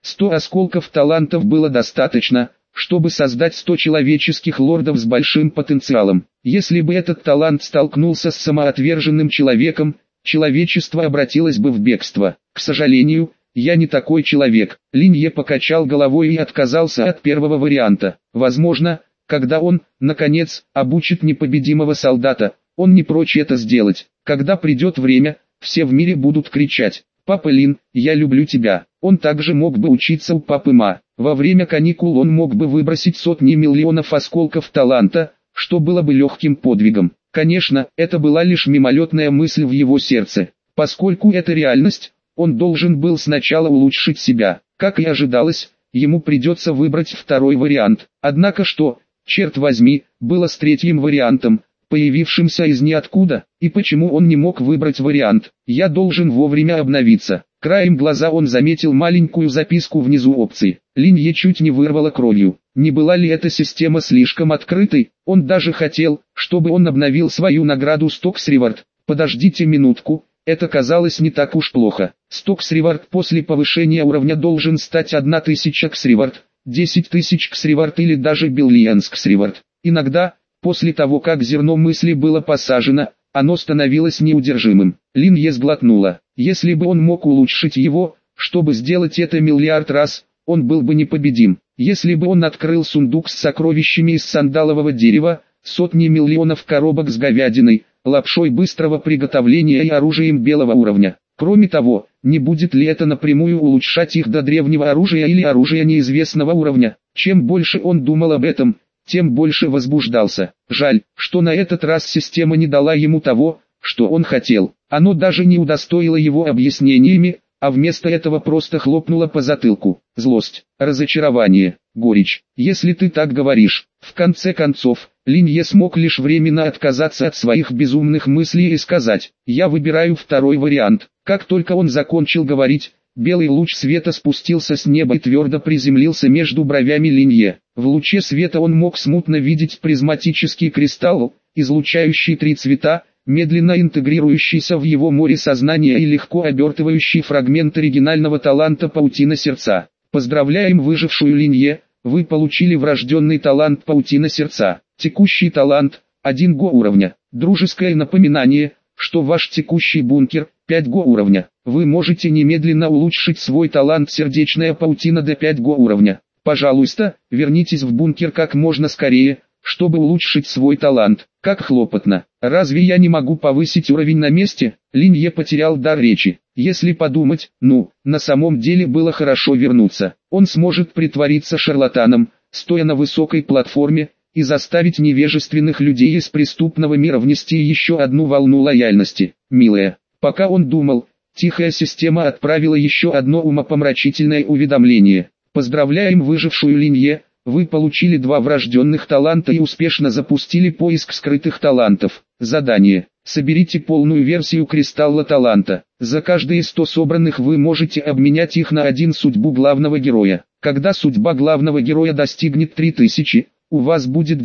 100 осколков талантов было достаточно, чтобы создать 100 человеческих лордов с большим потенциалом. Если бы этот талант столкнулся с самоотверженным человеком, человечество обратилось бы в бегство. К сожалению, я не такой человек. Линье покачал головой и отказался от первого варианта. Возможно, когда он, наконец, обучит непобедимого солдата, он не прочь это сделать. Когда придет время, все в мире будут кричать: «Папа Лин, я люблю тебя». Он также мог бы учиться у папы Ма. Во время каникул он мог бы выбросить сотни миллионов осколков таланта, что было бы легким подвигом. Конечно, это была лишь мимолетная мысль в его сердце. Поскольку это реальность, он должен был сначала улучшить себя. Как и ожидалось, ему придется выбрать второй вариант. Однако что, черт возьми, было с третьим вариантом, появившимся из ниоткуда, и почему он не мог выбрать вариант? Я должен вовремя обновиться. Краем глаза он заметил маленькую записку внизу опций. Линье чуть не вырвало кровью. Не была ли эта система слишком открытой? Он даже хотел, чтобы он обновил свою награду Stocks Reward. Подождите минутку, это казалось не так уж плохо. Stocks Reward после повышения уровня должен стать 1000 X Reward, 10 тысяч X Reward или даже Billions X Reward. Иногда, после того как зерно мысли было посажено, оно становилось неудержимым. Линье сглотнула. Если бы он мог улучшить его, чтобы сделать это миллиард раз, он был бы непобедим. Если бы он открыл сундук с сокровищами из сандалового дерева, сотни миллионов коробок с говядиной, лапшой быстрого приготовления и оружием белого уровня. Кроме того, не будет ли это напрямую улучшать их до древнего оружия или оружия неизвестного уровня? Чем больше он думал об этом, тем больше возбуждался. Жаль, что на этот раз система не дала ему того, что он хотел. Оно даже не удостоило его объяснениями, а вместо этого просто хлопнуло по затылку. Злость, разочарование, горечь. Если ты так говоришь, в конце концов, Линье смог лишь временно отказаться от своих безумных мыслей и сказать: «Я выбираю второй вариант». Как только он закончил говорить, белый луч света спустился с неба и твердо приземлился между бровями Линье. В луче света он мог смутно видеть призматический кристалл, излучающий 3 цвета, медленно интегрирующийся в его море сознания и легко обертывающий фрагмент оригинального таланта Паутина Сердца. Поздравляем выжившую Линье, вы получили врожденный талант Паутина Сердца. Текущий талант, 1 го уровня. Дружеское напоминание, что ваш текущий бункер, 5 го уровня. Вы можете немедленно улучшить свой талант Сердечная Паутина до 5 го уровня. Пожалуйста, вернитесь в бункер как можно скорее, чтобы улучшить свой талант. Как хлопотно. Разве я не могу повысить уровень на месте? Линье потерял дар речи. Если подумать, на самом деле было хорошо вернуться. Он сможет притвориться шарлатаном, стоя на высокой платформе, и заставить невежественных людей из преступного мира внести еще одну волну лояльности. Милая. Пока он думал, тихая система отправила еще одно умопомрачительное уведомление. Поздравляем выжившую Линье, вы получили 2 врожденных таланта и успешно запустили поиск скрытых талантов. Задание. Соберите полную версию кристалла таланта. За каждые 100 собранных вы можете обменять их на 1 судьбу главного героя. Когда судьба главного героя достигнет 3000, у вас будет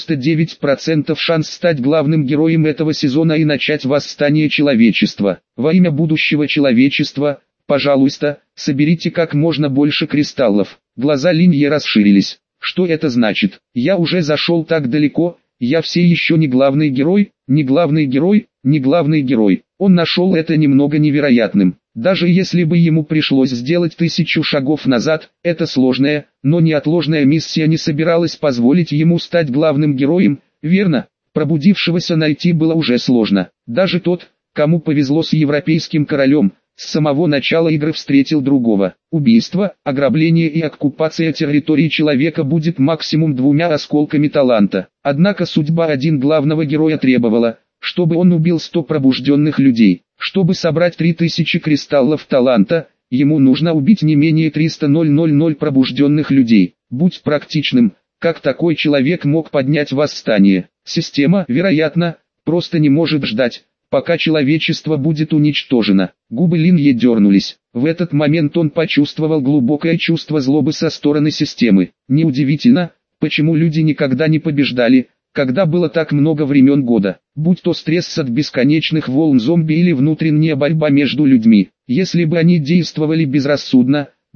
99% шанс стать главным героем этого сезона и начать восстание человечества. Во имя будущего человечества, пожалуйста, соберите как можно больше кристаллов. Глаза Линье расширились. Что это значит? Я уже зашел так далеко, я все еще не главный герой, не главный герой, не главный герой. Он нашел это немного невероятным. Даже если бы ему пришлось сделать 1000 шагов назад, эта сложная, но неотложная миссия не собиралась позволить ему стать главным героем, верно? Пробудившегося найти было уже сложно. Даже тот, кому повезло с европейским королем, с самого начала игры встретил другого. Убийство, ограбление и оккупация территории человека будет максимум 2 осколками таланта. Однако судьба главного героя требовала, чтобы он убил 100 пробужденных людей. Чтобы собрать 3000 кристаллов таланта, ему нужно убить не менее 300 пробужденных людей. Будь практичным, как такой человек мог поднять восстание? Система, вероятно, просто не может ждать, пока человечество будет уничтожено. Губы Линье дернулись. В этот момент он почувствовал глубокое чувство злобы со стороны системы. Неудивительно, почему люди никогда не побеждали, когда было так много времен года, будь то стресс от бесконечных волн зомби или внутренняя борьба между людьми. Если бы они действовали безрассудно,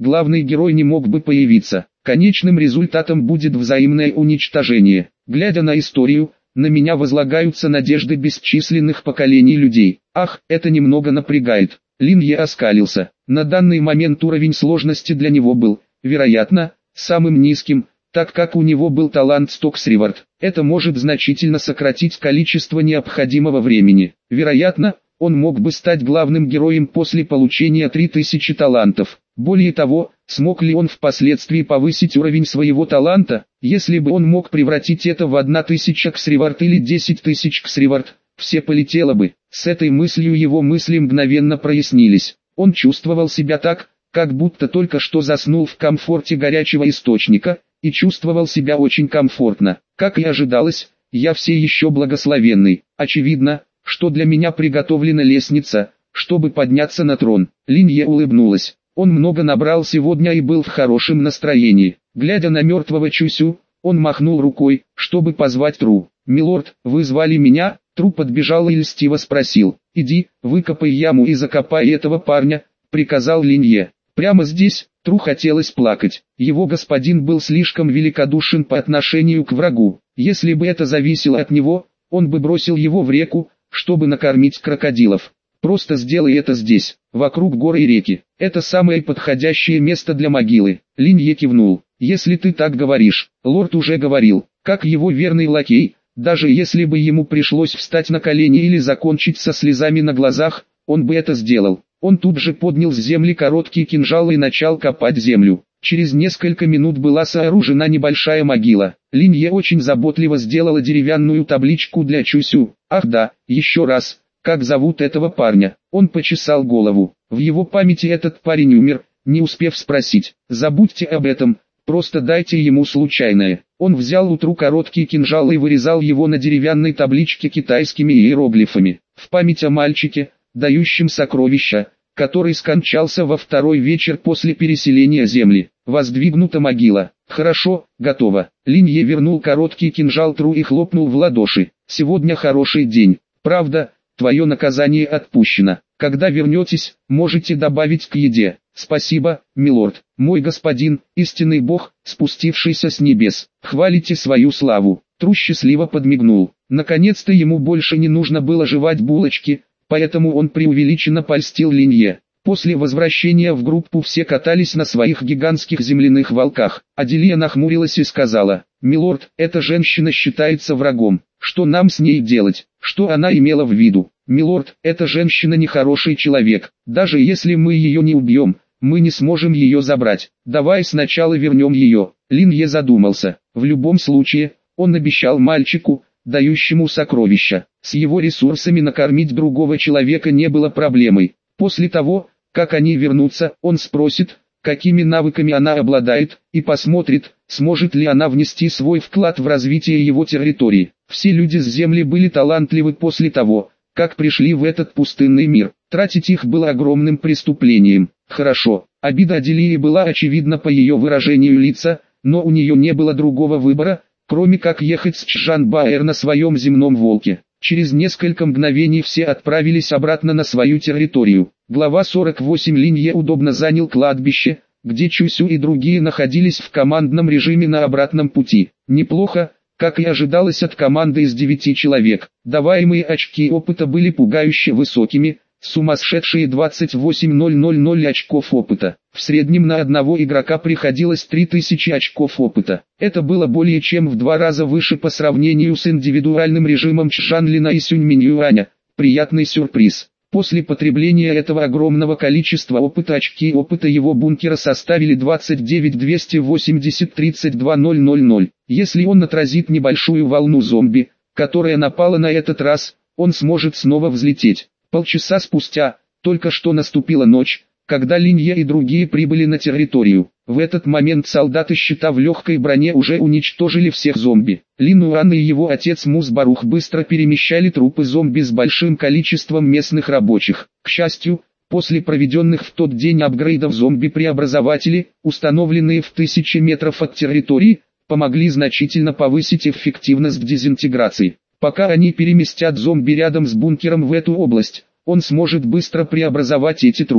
главный герой не мог бы появиться. Конечным результатом будет взаимное уничтожение. Глядя на историю, на меня возлагаются надежды бесчисленных поколений людей. Ах, это немного напрягает. Лин Е оскалился. На данный момент уровень сложности для него был, вероятно, самым низким, так как у него был талант Стокс-Ривард. Это может значительно сократить количество необходимого времени. Вероятно, он мог бы стать главным героем после получения 3000 талантов. Более того, смог ли он впоследствии повысить уровень своего таланта? Если бы он мог превратить это в 1000 ксривард или 10 тысяч ксривард, все полетело бы. С этой мыслью его мысли мгновенно прояснились. Он чувствовал себя так, как будто только что заснул в комфорте горячего источника, и чувствовал себя очень комфортно. Как и ожидалось, я все еще благословенный. Очевидно, что для меня приготовлена лестница, чтобы подняться на трон. Лин Е улыбнулась. Он много набрал сегодня и был в хорошем настроении. Глядя на мертвого Чусю, он махнул рукой, чтобы позвать Тру. «Милорд, вы звали меня?» Тру подбежал и льстиво спросил. «Иди, выкопай яму и закопай этого парня», — приказал Лин Е. Прямо здесь, Тру хотелось плакать. Его господин был слишком великодушен по отношению к врагу. Если бы это зависело от него, он бы бросил его в реку, чтобы накормить крокодилов. Просто сделай это здесь, вокруг горы и реки. Это самое подходящее место для могилы. Лин Е кивнул. Если ты так говоришь, лорд уже говорил, как его верный лакей, даже если бы ему пришлось встать на колени или закончить со слезами на глазах, он бы это сделал. Он тут же поднял с земли короткий кинжал и начал копать землю. Через несколько минут была сооружена небольшая могила. Лин Е очень заботливо сделала деревянную табличку для Чусю. Ах да, еще раз, как зовут этого парня? Он почесал голову. В его памяти этот парень умер, не успев спросить. Забудьте об этом, просто дайте ему случайное. Он взял у Тру короткий кинжал и вырезал его на деревянной табличке китайскими иероглифами. В память о мальчике, дающем сокровища, который скончался во второй вечер после переселения земли. Воздвигнута могила. Хорошо, готово. Лин Е вернул короткий кинжал Тру и хлопнул в ладоши. Сегодня хороший день. Правда, твое наказание отпущено. Когда вернетесь, можете добавить к еде. Спасибо, милорд. Мой господин, истинный бог, спустившийся с небес. Хвалите свою славу. Тру счастливо подмигнул. Наконец-то ему больше не нужно было жевать булочки, поэтому он преувеличенно польстил Лин Е. После возвращения в группу все катались на своих гигантских земляных волках. Аделия нахмурилась и сказала: «Милорд, эта женщина считается врагом. Что нам с ней делать?» Что она имела в виду? «Милорд, эта женщина нехороший человек. Даже если мы ее не убьем, мы не сможем ее забрать. Давай сначала вернем ее». Лин Е задумался. В любом случае, он обещал мальчику, дающему сокровища. С его ресурсами накормить другого человека не было проблемой. После того, как они вернутся, он спросит, какими навыками она обладает, и посмотрит, сможет ли она внести свой вклад в развитие его территории. Все люди с земли были талантливы после того, как пришли в этот пустынный мир. Тратить их было огромным преступлением. Хорошо, обида Аделии была очевидна по ее выражению лица, но у нее не было другого выбора, кроме как ехать с Чжан-Баэр на своем земном волке. Через несколько мгновений все отправились обратно на свою территорию. Глава 48. Лин Е удобно занял кладбище, где Чусю и другие находились в командном режиме на обратном пути. Неплохо, как и ожидалось от команды из 9 человек. Даваемые очки опыта были пугающе высокими, сумасшедшие 28,000 очков опыта. В среднем на одного игрока приходилось 3000 очков опыта. Это было более чем в 2 раза выше по сравнению с индивидуальным режимом Чжанлина и Сюньминь-Юаня. Приятный сюрприз. После потребления этого огромного количества опыта очки опыта его бункера составили 29 280 32 000. Если он отразит небольшую волну зомби, которая напала на этот раз, он сможет снова взлететь. Полчаса спустя, только что наступила ночь, когда Лин Е и другие прибыли на территорию. В этот момент солдаты щита в легкой броне уже уничтожили всех зомби. Лин Уан и его отец Мус Барух быстро перемещали трупы зомби с большим количеством местных рабочих. К счастью, после проведенных в тот день апгрейдов зомби-преобразователи, установленные в 1000 метров от территории, помогли значительно повысить эффективность дезинтеграции. Пока они переместят зомби рядом с бункером в эту область, он сможет быстро преобразовать эти трупы.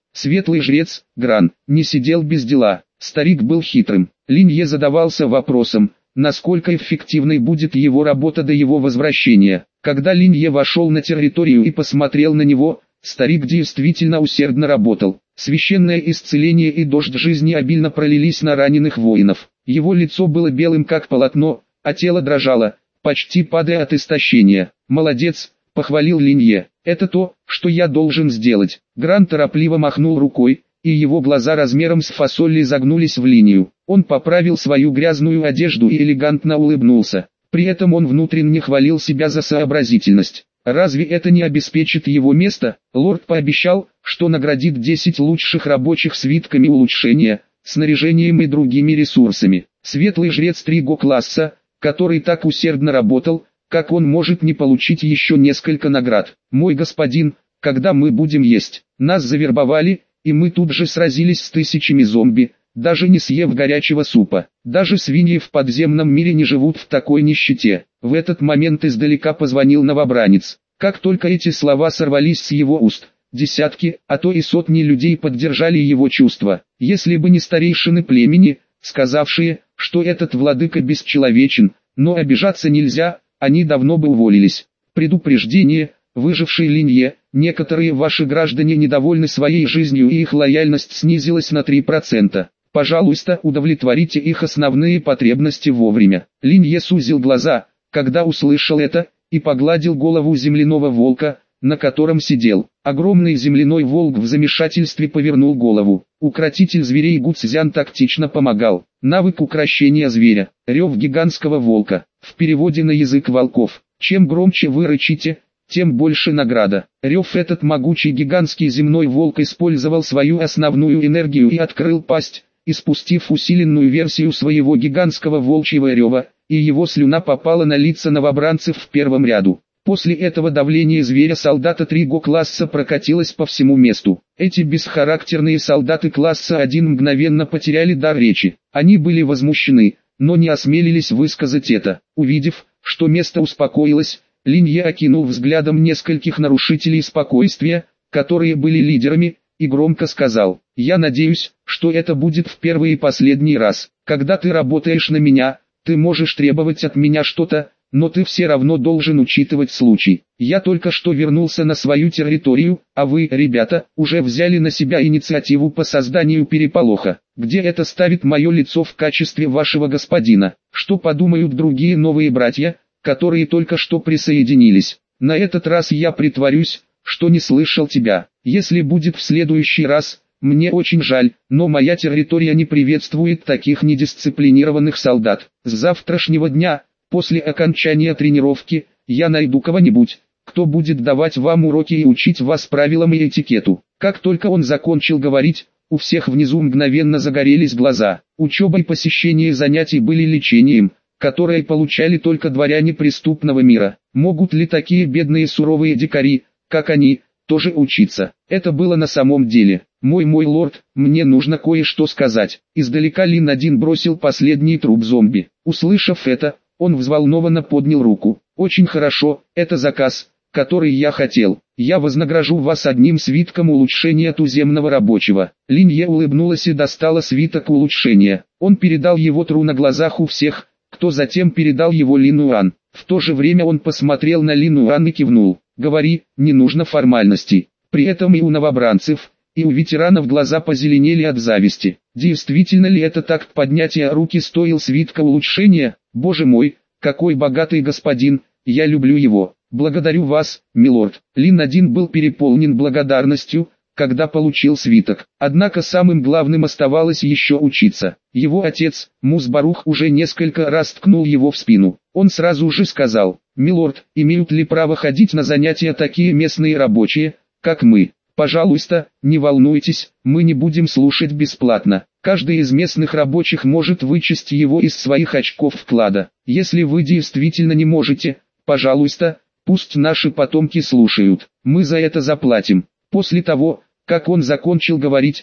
Светлый жрец, Гран, не сидел без дела. Старик был хитрым. Линье задавался вопросом, насколько эффективной будет его работа до его возвращения. Когда Линье вошел на территорию и посмотрел на него, старик действительно усердно работал. Священное исцеление и дождь жизни обильно пролились на раненых воинов. Его лицо было белым как полотно, а тело дрожало, почти падая от истощения. «Молодец», — похвалил Линье. «Это то, что я должен сделать». Гран торопливо махнул рукой, и его глаза размером с фасоли загнулись в линию. Он поправил свою грязную одежду и элегантно улыбнулся. При этом он внутренне хвалил себя за сообразительность. Разве это не обеспечит его место? Лорд пообещал, что наградит 10 лучших рабочих свитками улучшения, снаряжением и другими ресурсами. Светлый жрец 3 класса, который так усердно работал, как он может не получить еще несколько наград? «Мой господин, когда мы будем есть? Нас завербовали, и мы тут же сразились с тысячами зомби, даже не съев горячего супа. Даже свиньи в подземном мире не живут в такой нищете». В этот момент издалека позвонил новобранец. Как только эти слова сорвались с его уст, десятки, а то и сотни людей поддержали его чувства. Если бы не старейшины племени, сказавшие, что этот владыка бесчеловечен, но обижаться нельзя, они давно бы уволились. Предупреждение: выживший Линье, некоторые ваши граждане недовольны своей жизнью и их лояльность снизилась на 3%. Пожалуйста, удовлетворите их основные потребности вовремя. Линье сузил глаза, когда услышал это, и погладил голову земляного волка, на котором сидел. Огромный земляной волк в замешательстве повернул голову. Укротитель зверей Гуцзян тактично помогал. Навык укрощения зверя. Рев гигантского волка. В переводе на язык волков: чем громче вы рычите, тем больше награда. Рев этот могучий гигантский земной волк использовал свою основную энергию и открыл пасть, испустив усиленную версию своего гигантского волчьего рева, и его слюна попала на лица новобранцев в первом ряду. После этого давление зверя солдата 3 класса прокатилось по всему месту. Эти бесхарактерные солдаты класса 1 мгновенно потеряли дар речи. Они были возмущены, но не осмелились высказать это. Увидев, что место успокоилось, Линье окинул взглядом нескольких нарушителей спокойствия, которые были лидерами, и громко сказал: «Я надеюсь, что это будет в первый и последний раз. Когда ты работаешь на меня, ты можешь требовать от меня что-то, но ты все равно должен учитывать случай. Я только что вернулся на свою территорию, а вы, ребята, уже взяли на себя инициативу по созданию переполоха. Где это ставит мое лицо в качестве вашего господина? Что подумают другие новые братья, которые только что присоединились? На этот раз я притворюсь, что не слышал тебя. Если будет в следующий раз, мне очень жаль, но моя территория не приветствует таких недисциплинированных солдат. С завтрашнего дня, после окончания тренировки, я найду кого-нибудь, кто будет давать вам уроки и учить вас правилам и этикету». Как только он закончил говорить, у всех внизу мгновенно загорелись глаза. Учеба и посещение занятий были лечением, которое получали только дворяне преступного мира. Могут ли такие бедные суровые дикари, как они, тоже учиться? Это было на самом деле. Мой лорд, мне нужно кое-что сказать». Издалека Лин-1 бросил последний труп зомби. Услышав это, он взволнованно поднял руку. «Очень хорошо, это заказ, который я хотел. Я вознагражу вас 1 свитком улучшения туземного рабочего». Линье улыбнулась и достала свиток улучшения. Он передал его Тру на глазах у всех, кто затем передал его Линуан. В то же время он посмотрел на Линуан и кивнул. «Говори, не нужно формальностей». При этом и у новобранцев, и у ветеранов глаза позеленели от зависти. Действительно ли это такт поднятия руки стоил свитка улучшения? Боже мой, какой богатый господин, я люблю его. Благодарю вас, милорд. Лин-1 был переполнен благодарностью, когда получил свиток. Однако самым главным оставалось еще учиться. Его отец, Мус-Барух, уже несколько раз ткнул его в спину. Он сразу же сказал: «Милорд, имеют ли право ходить на занятия такие местные рабочие, как мы? Пожалуйста, не волнуйтесь, мы не будем слушать бесплатно. Каждый из местных рабочих может вычесть его из своих очков вклада. Если вы действительно не можете, пожалуйста, пусть наши потомки слушают. Мы за это заплатим». После того, как он закончил говорить,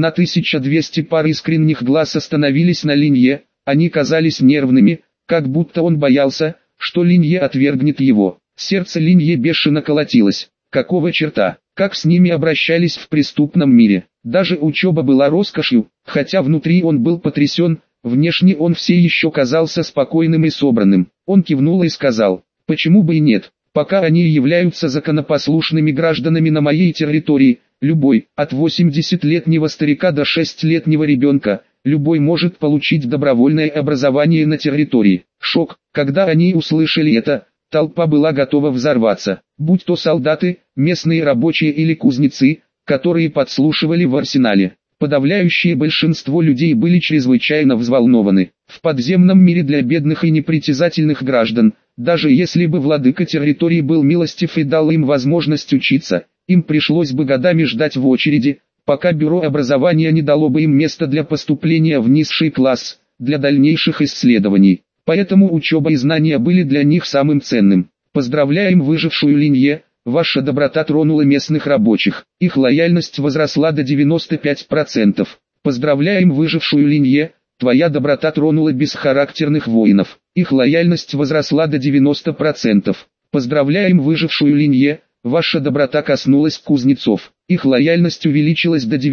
1200 пар искренних глаз остановились на Линье. Они казались нервными, как будто он боялся, что Линье отвергнет его. Сердце Линье бешено колотилось. Какого черта? Как с ними обращались в преступном мире? Даже учеба была роскошью, хотя внутри он был потрясен, внешне он все еще казался спокойным и собранным. Он кивнул и сказал: «Почему бы и нет? Пока они являются законопослушными гражданами на моей территории, любой, от 80-летнего старика до 6-летнего ребенка, любой может получить добровольное образование на территории». Шок, когда они услышали это, толпа была готова взорваться. Будь то солдаты, местные рабочие или кузнецы, которые подслушивали в арсенале. Подавляющее большинство людей были чрезвычайно взволнованы. В подземном мире для бедных и непритязательных граждан, даже если бы владыка территории был милостив и дал им возможность учиться, им пришлось бы годами ждать в очереди, пока бюро образования не дало бы им место для поступления в низший класс, для дальнейших исследований. Поэтому учеба и знания были для них самым ценным. Поздравляем выжившую Линье, ваша доброта тронула местных рабочих, их лояльность возросла до 95%. Поздравляем выжившую Линье, твоя доброта тронула бесхарактерных воинов, их лояльность возросла до 90%. Поздравляем выжившую Линье, ваша доброта коснулась кузнецов, их лояльность увеличилась до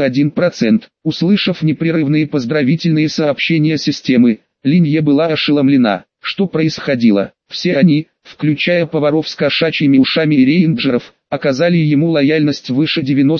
91%. Услышав непрерывные поздравительные сообщения системы, Линье была ошеломлена. Что происходило? Все они, включая поваров с кошачьими ушами и рейнджеров, оказали ему лояльность выше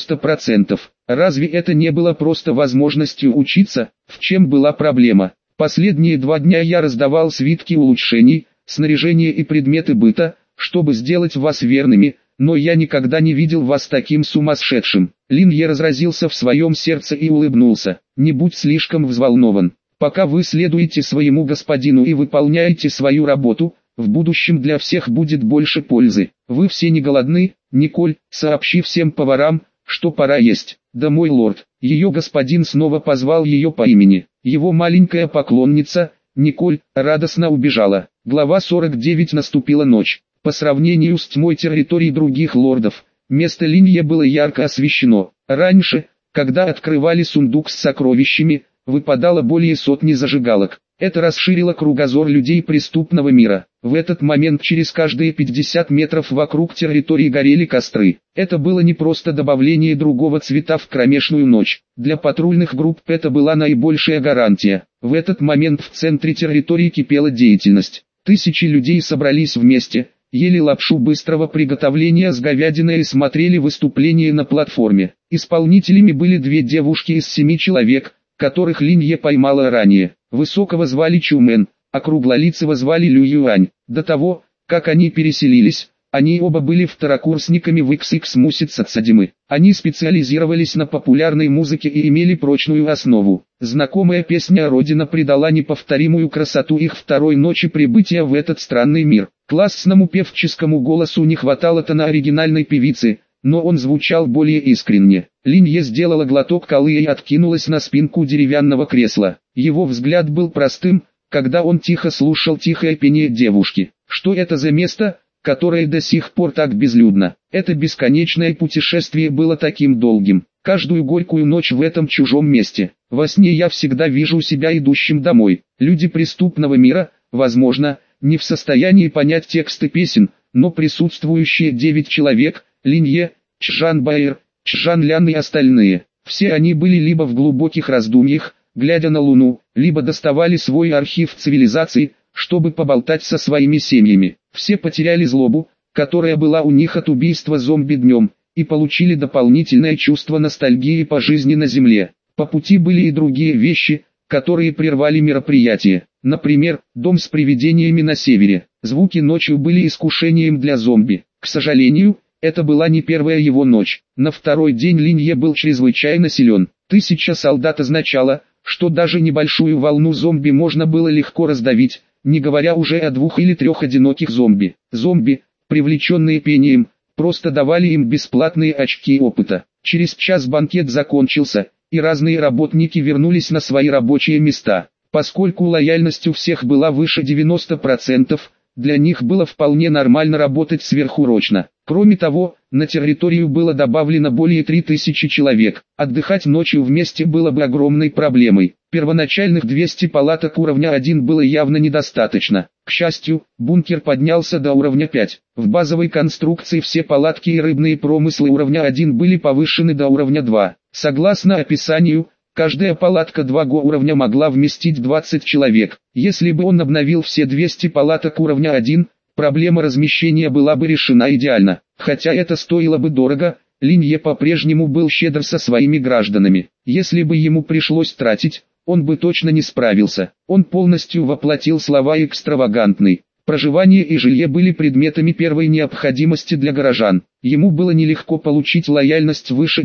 90%. Разве это не было просто возможностью учиться? В чем была проблема? Последние 2 дня я раздавал свитки улучшений, снаряжение и предметы быта, чтобы сделать вас верными, но я никогда не видел вас таким сумасшедшим. Линье разразился в своем сердце и улыбнулся. Не будь слишком взволнован. Пока вы следуете своему господину и выполняете свою работу, в будущем для всех будет больше пользы. Вы все не голодны, Николь, сообщи всем поварам, что пора есть. Да, мой лорд. Ее господин снова позвал ее по имени. Его маленькая поклонница, Николь, радостно убежала. Глава 49. Наступила ночь. По сравнению с тьмой территорий других лордов, место Линье было ярко освещено. Раньше, когда открывали сундук с сокровищами, выпадало более сотни зажигалок. Это расширило кругозор людей преступного мира. В этот момент через каждые 50 метров вокруг территории горели костры. Это было не просто добавление другого цвета в кромешную ночь. Для патрульных групп это была наибольшая гарантия. В этот момент в центре территории кипела деятельность. Тысячи людей собрались вместе, ели лапшу быстрого приготовления с говядиной и смотрели выступления на платформе. Исполнителями были 2 девушки из 7 человек, которых Линье поймала ранее. Высокого звали Чумен, а круглолицего звали Лю Юань. До того, как они переселились, они оба были второкурсниками в XX Music Academy. Они специализировались на популярной музыке и имели прочную основу. Знакомая песня «Родина» придала неповторимую красоту их второй ночи прибытия в этот странный мир. Классному певческому голосу не хватало тона оригинальной певицы, но он звучал более искренне. Линье сделала глоток колы и откинулась на спинку деревянного кресла. Его взгляд был простым, когда он тихо слушал тихое пение девушки. Что это за место, которое до сих пор так безлюдно? Это бесконечное путешествие было таким долгим. Каждую горькую ночь в этом чужом месте. Во сне я всегда вижу себя идущим домой. Люди преступного мира, возможно, не в состоянии понять тексты песен, но присутствующие 9 человек, Линье, Чжан Байер, Чжан Лян и остальные, все они были либо в глубоких раздумьях, глядя на Луну, либо доставали свой архив цивилизации, чтобы поболтать со своими семьями. Все потеряли злобу, которая была у них от убийства зомби днем, и получили дополнительное чувство ностальгии по жизни на Земле. По пути были и другие вещи, которые прервали мероприятие. Например, дом с привидениями на севере. Звуки ночью были искушением для зомби. К сожалению, это была не первая его ночь. На второй день Линье был чрезвычайно силен. 1000 солдат означало, что даже небольшую волну зомби можно было легко раздавить, не говоря уже о 2 или 3 одиноких зомби. Зомби, привлеченные пением, просто давали им бесплатные очки опыта. Через час банкет закончился, и разные работники вернулись на свои рабочие места. Поскольку лояльность у всех была выше 90%, для них было вполне нормально работать сверхурочно. Кроме того, на территорию было добавлено более 3000 человек. Отдыхать ночью вместе было бы огромной проблемой. Первоначальных 200 палаток уровня 1 было явно недостаточно. К счастью, бункер поднялся до уровня 5. В базовой конструкции все палатки и рыбные промыслы уровня 1 были повышены до уровня 2. Согласно описанию, каждая палатка 2Го уровня могла вместить 20 человек. Если бы он обновил все 200 палаток уровня 1, проблема размещения была бы решена идеально. Хотя это стоило бы дорого, Линье по-прежнему был щедр со своими гражданами. Если бы ему пришлось тратить, он бы точно не справился. Он полностью воплотил слова «экстравагантный». Проживание и жилье были предметами первой необходимости для горожан. Ему было нелегко получить лояльность выше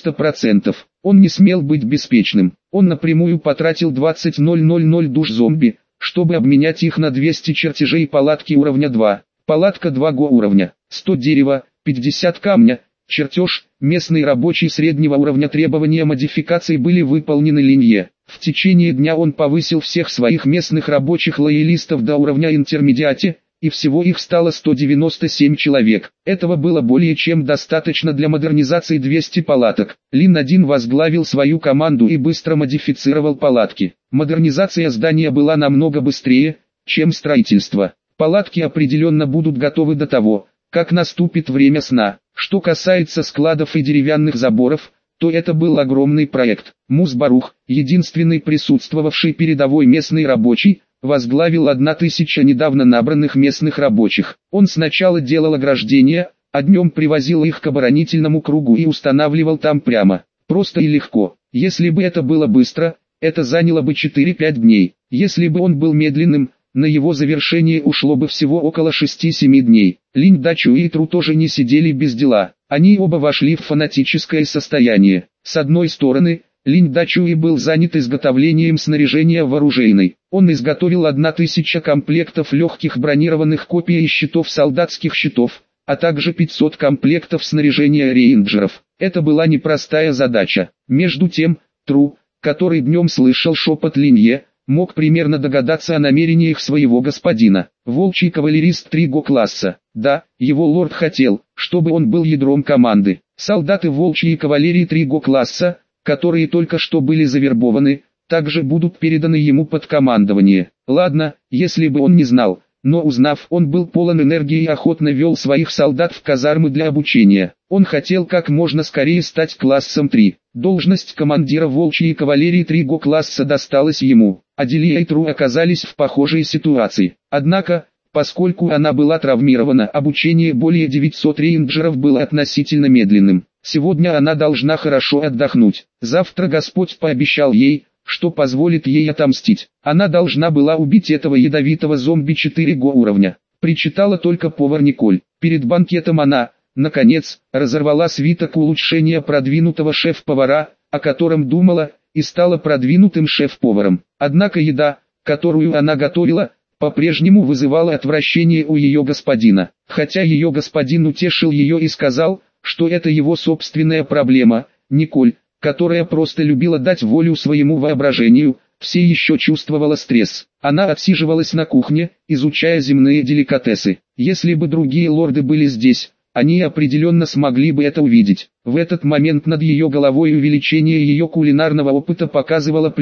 90%. Он не смел быть беспечным. Он напрямую потратил 20 000 душ зомби, чтобы обменять их на 200 чертежей палатки уровня 2. Палатка 2Го уровня, 100 дерева, 50 камня. Чертеж, местный рабочий среднего уровня. Требования модификаций были выполнены Линье. В течение дня он повысил всех своих местных рабочих лоялистов до уровня интермедиате, и всего их стало 197 человек. Этого было более чем достаточно для модернизации 200 палаток. Лин-1 возглавил свою команду и быстро модифицировал палатки. Модернизация здания была намного быстрее, чем строительство. Палатки определенно будут готовы до того, как наступит время сна. Что касается складов и деревянных заборов, то это был огромный проект. Мус-Барух, единственный присутствовавший передовой местный рабочий, возглавил 1000 недавно набранных местных рабочих. Он сначала делал ограждения, а днем привозил их к оборонительному кругу и устанавливал там прямо. Просто и легко. Если бы это было быстро, это заняло бы 4-5 дней. Если бы он был медленным, на его завершение ушло бы всего около 6-7 дней. Линь-Дачу и Тру тоже не сидели без дела. Они оба вошли в фанатическое состояние. С одной стороны, Линь-Дачуи был занят изготовлением снаряжения в оружейной. Он изготовил 1000 комплектов легких бронированных копий и щитов солдатских щитов, а также 500 комплектов снаряжения рейнджеров. Это была непростая задача. Между тем, Тру, который днем слышал шепот Линье, мог примерно догадаться о намерениях своего господина. Волчий кавалерист 3Го класса. Да, его лорд хотел, чтобы он был ядром команды. Солдаты волчьей кавалерии 3Го класса, которые только что были завербованы, также будут переданы ему под командование. Ладно, если бы он не знал, но узнав, он был полон энергии и охотно вел своих солдат в казармы для обучения. Он хотел как можно скорее стать классом 3. Должность командира волчьей кавалерии 3Го класса досталась ему. Аделия и Тру оказались в похожей ситуации. Однако, поскольку она была травмирована, обучение более 900 рейнджеров было относительно медленным. Сегодня она должна хорошо отдохнуть. Завтра Господь пообещал ей, что позволит ей отомстить. Она должна была убить этого ядовитого зомби 4Го уровня. Причитала только повар Николь. Перед банкетом она, наконец, разорвала свиток улучшения продвинутого шеф-повара, о котором думала, и стала продвинутым шеф-поваром. Однако еда, которую она готовила, по-прежнему вызывала отвращение у ее господина. Хотя ее господин утешил ее и сказал, что это его собственная проблема, Николь, которая просто любила дать волю своему воображению, все еще чувствовала стресс. Она отсиживалась на кухне, изучая земные деликатесы. Если бы другие лорды были здесь, они определенно смогли бы это увидеть. В этот момент над ее головой увеличение ее кулинарного опыта показывало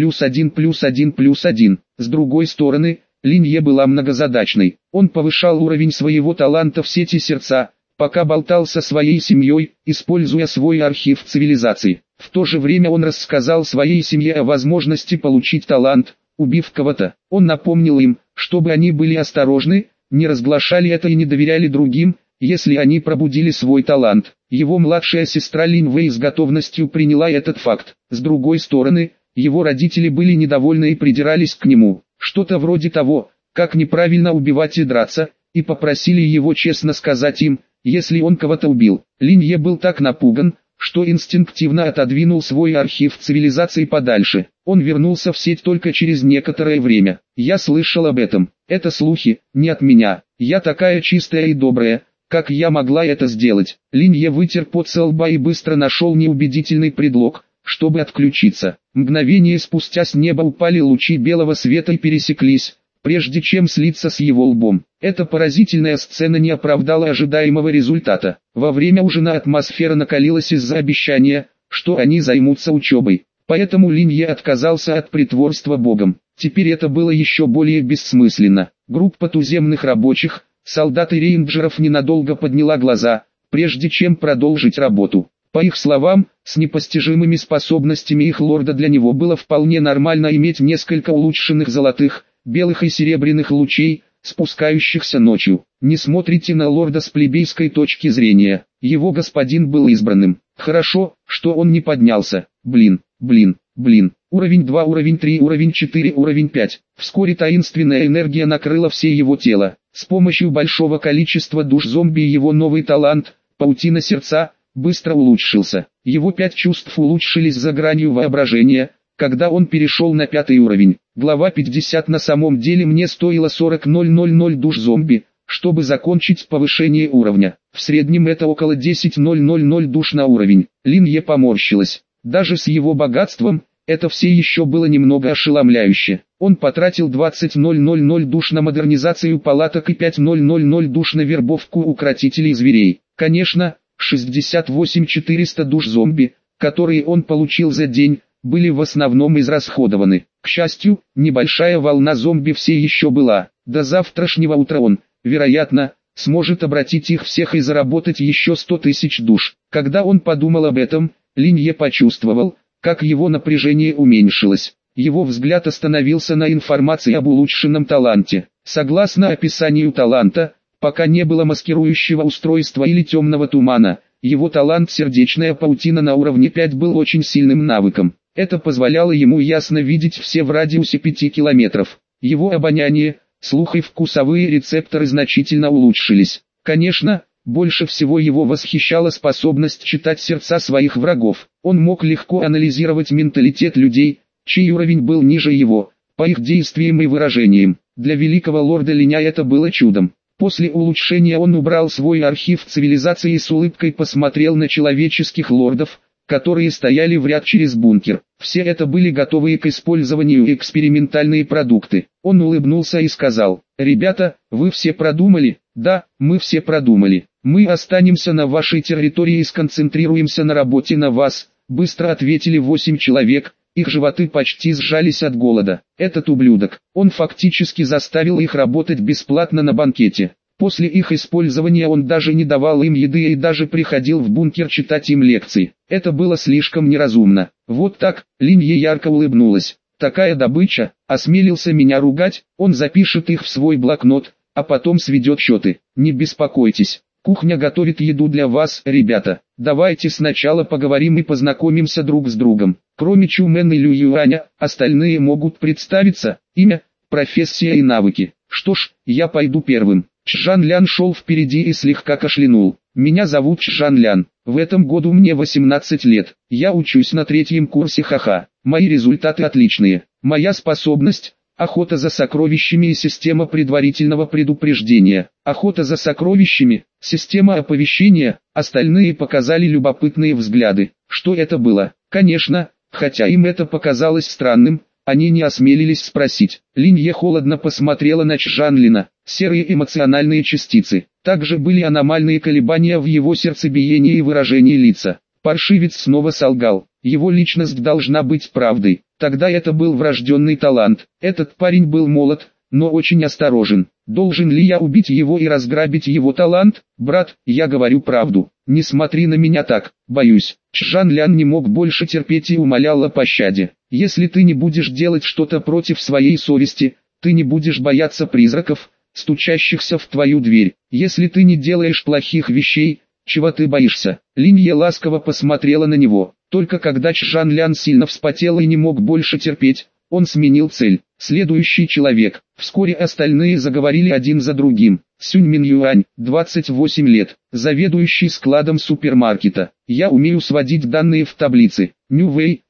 +1+1+1. С другой стороны, Линье была многозадачной. Он повышал уровень своего таланта в сети сердца, пока болтал со своей семьей, используя свой архив цивилизации. В то же время он рассказал своей семье о возможности получить талант, убив кого-то. Он напомнил им, чтобы они были осторожны, не разглашали это и не доверяли другим, если они пробудили свой талант. Его младшая сестра Линь Вэй с готовностью приняла этот факт. С другой стороны, его родители были недовольны и придирались к нему. Что-то вроде того, как неправильно убивать и драться, и попросили его честно сказать им, если он кого-то убил. Линье был так напуган, что инстинктивно отодвинул свой архив цивилизации подальше. Он вернулся в сеть только через некоторое время. Я слышал об этом. Это слухи, не от меня. Я такая чистая и добрая, как я могла это сделать? Линье вытер пот со лба и быстро нашел неубедительный предлог, чтобы отключиться. Мгновение спустя с неба упали лучи белого света и пересеклись, прежде чем слиться с его лбом. Эта поразительная сцена не оправдала ожидаемого результата. Во время ужина атмосфера накалилась из-за обещания, что они займутся учебой. Поэтому Линье отказался от притворства богом. Теперь это было еще более бессмысленно. Группа туземных рабочих, солдат и рейнджеров ненадолго подняла глаза, прежде чем продолжить работу. По их словам, с непостижимыми способностями их лорда для него было вполне нормально иметь несколько улучшенных золотых, белых и серебряных лучей, спускающихся ночью. Не смотрите на лорда с плебейской точки зрения, его господин был избранным. Хорошо, что он не поднялся. Блин. Уровень 2, уровень 3, уровень 4, уровень 5. Вскоре таинственная энергия накрыла все его тело. С помощью большого количества душ зомби его новый талант, паутина сердца, быстро улучшился. Его 5 чувств улучшились за гранью воображения, когда он перешел на 5 уровень. Глава 50. На самом деле мне стоило 40,000 душ зомби, чтобы закончить повышение уровня. В среднем это около 10,000 душ на уровень. Линье поморщилась. Даже с его богатством, это все еще было немного ошеломляюще. Он потратил 20,000 душ на модернизацию палаток и 5,000 душ на вербовку укротителей зверей. Конечно, 68,400 душ зомби, которые он получил за день, были в основном израсходованы. К счастью, небольшая волна зомби все еще была. До завтрашнего утра он, вероятно, сможет обратить их всех и заработать еще 100 тысяч душ. Когда он подумал об этом, Линье почувствовал, как его напряжение уменьшилось. Его взгляд остановился на информации об улучшенном таланте. Согласно описанию таланта, пока не было маскирующего устройства или темного тумана, его талант «Сердечная паутина» на уровне 5 был очень сильным навыком. Это позволяло ему ясно видеть все в радиусе 5 километров. Его обоняние, слух и вкусовые рецепторы значительно улучшились. Конечно, больше всего его восхищала способность читать сердца своих врагов. Он мог легко анализировать менталитет людей, чей уровень был ниже его, по их действиям и выражениям. Для великого лорда Линя это было чудом. После улучшения он убрал свой архив цивилизации и с улыбкой посмотрел на человеческих лордов, которые стояли в ряд через бункер. Все это были готовые к использованию экспериментальные продукты. Он улыбнулся и сказал: «Ребята, вы все продумали?» «Да, мы все продумали. Мы останемся на вашей территории и сконцентрируемся на работе на вас», быстро ответили 8 человек. Их животы почти сжались от голода. Этот ублюдок, он фактически заставил их работать бесплатно на банкете. После их использования он даже не давал им еды и даже приходил в бункер читать им лекции. Это было слишком неразумно. Вот так, Линье ярко улыбнулась. Такая добыча, осмелился меня ругать, он запишет их в свой блокнот, а потом сведет счеты. Не беспокойтесь, кухня готовит еду для вас, ребята. Давайте сначала поговорим и познакомимся друг с другом. Кроме Чумен и Лю Юаня, остальные могут представиться: имя, профессия и навыки. Что ж, я пойду первым. Чжан Лян шел впереди и слегка кашлянул. Меня зовут Чжан Лян. В этом году мне 18 лет. Я учусь на 3-м курсе ХХ. Мои результаты отличные. Моя способность – охота за сокровищами и система предварительного предупреждения. Охота за сокровищами, система оповещения, остальные показали любопытные взгляды. Что это было? Конечно, хотя им это показалось странным, они не осмелились спросить. Линье холодно посмотрела на Чжанлина. Серые эмоциональные частицы. Также были аномальные колебания в его сердцебиении и выражении лица. Паршивец снова солгал. Его личность должна быть правдой. Тогда это был врожденный талант. Этот парень был молод, но очень осторожен. Должен ли я убить его и разграбить его талант? Брат, я говорю правду. Не смотри на меня так, боюсь. Чжан Лян не мог больше терпеть и умолял о пощаде. Если ты не будешь делать что-то против своей совести, ты не будешь бояться призраков, стучащихся в твою дверь. Если ты не делаешь плохих вещей, чего ты боишься? Линье ласково посмотрела на него. Только когда Чжан Лян сильно вспотел и не мог больше терпеть, он сменил цель. Следующий человек. Вскоре остальные заговорили один за другим. Сюнь Мин Юань, 28 лет, заведующий складом супермаркета. Я умею сводить данные в таблицы. Ню Вэй,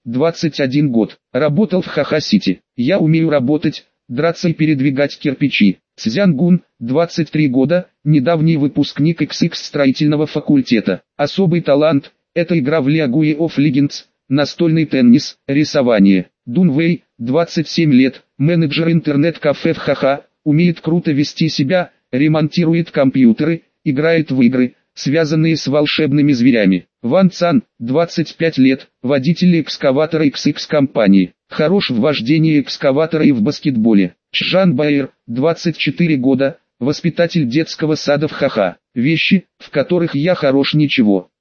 21 год, работал в Ха-Ха-Сити. Я умею работать, драться и передвигать кирпичи. Цзян Гун, 23 года, недавний выпускник XX строительного факультета. Особый талант – это игра в League of Legends, настольный теннис, рисование. Дун Вэй, 27 лет, менеджер интернет-кафе в Ха-Ха, умеет круто вести себя, ремонтирует компьютеры, играет в игры, связанные с волшебными зверями. Ван Цан, 25 лет, водитель экскаватора XX компании. Хорош в вождении экскаватора и в баскетболе. Чжан Байер, 24 года, воспитатель детского сада в Ха-Ха. Вещи, в которых я хорош, ничего.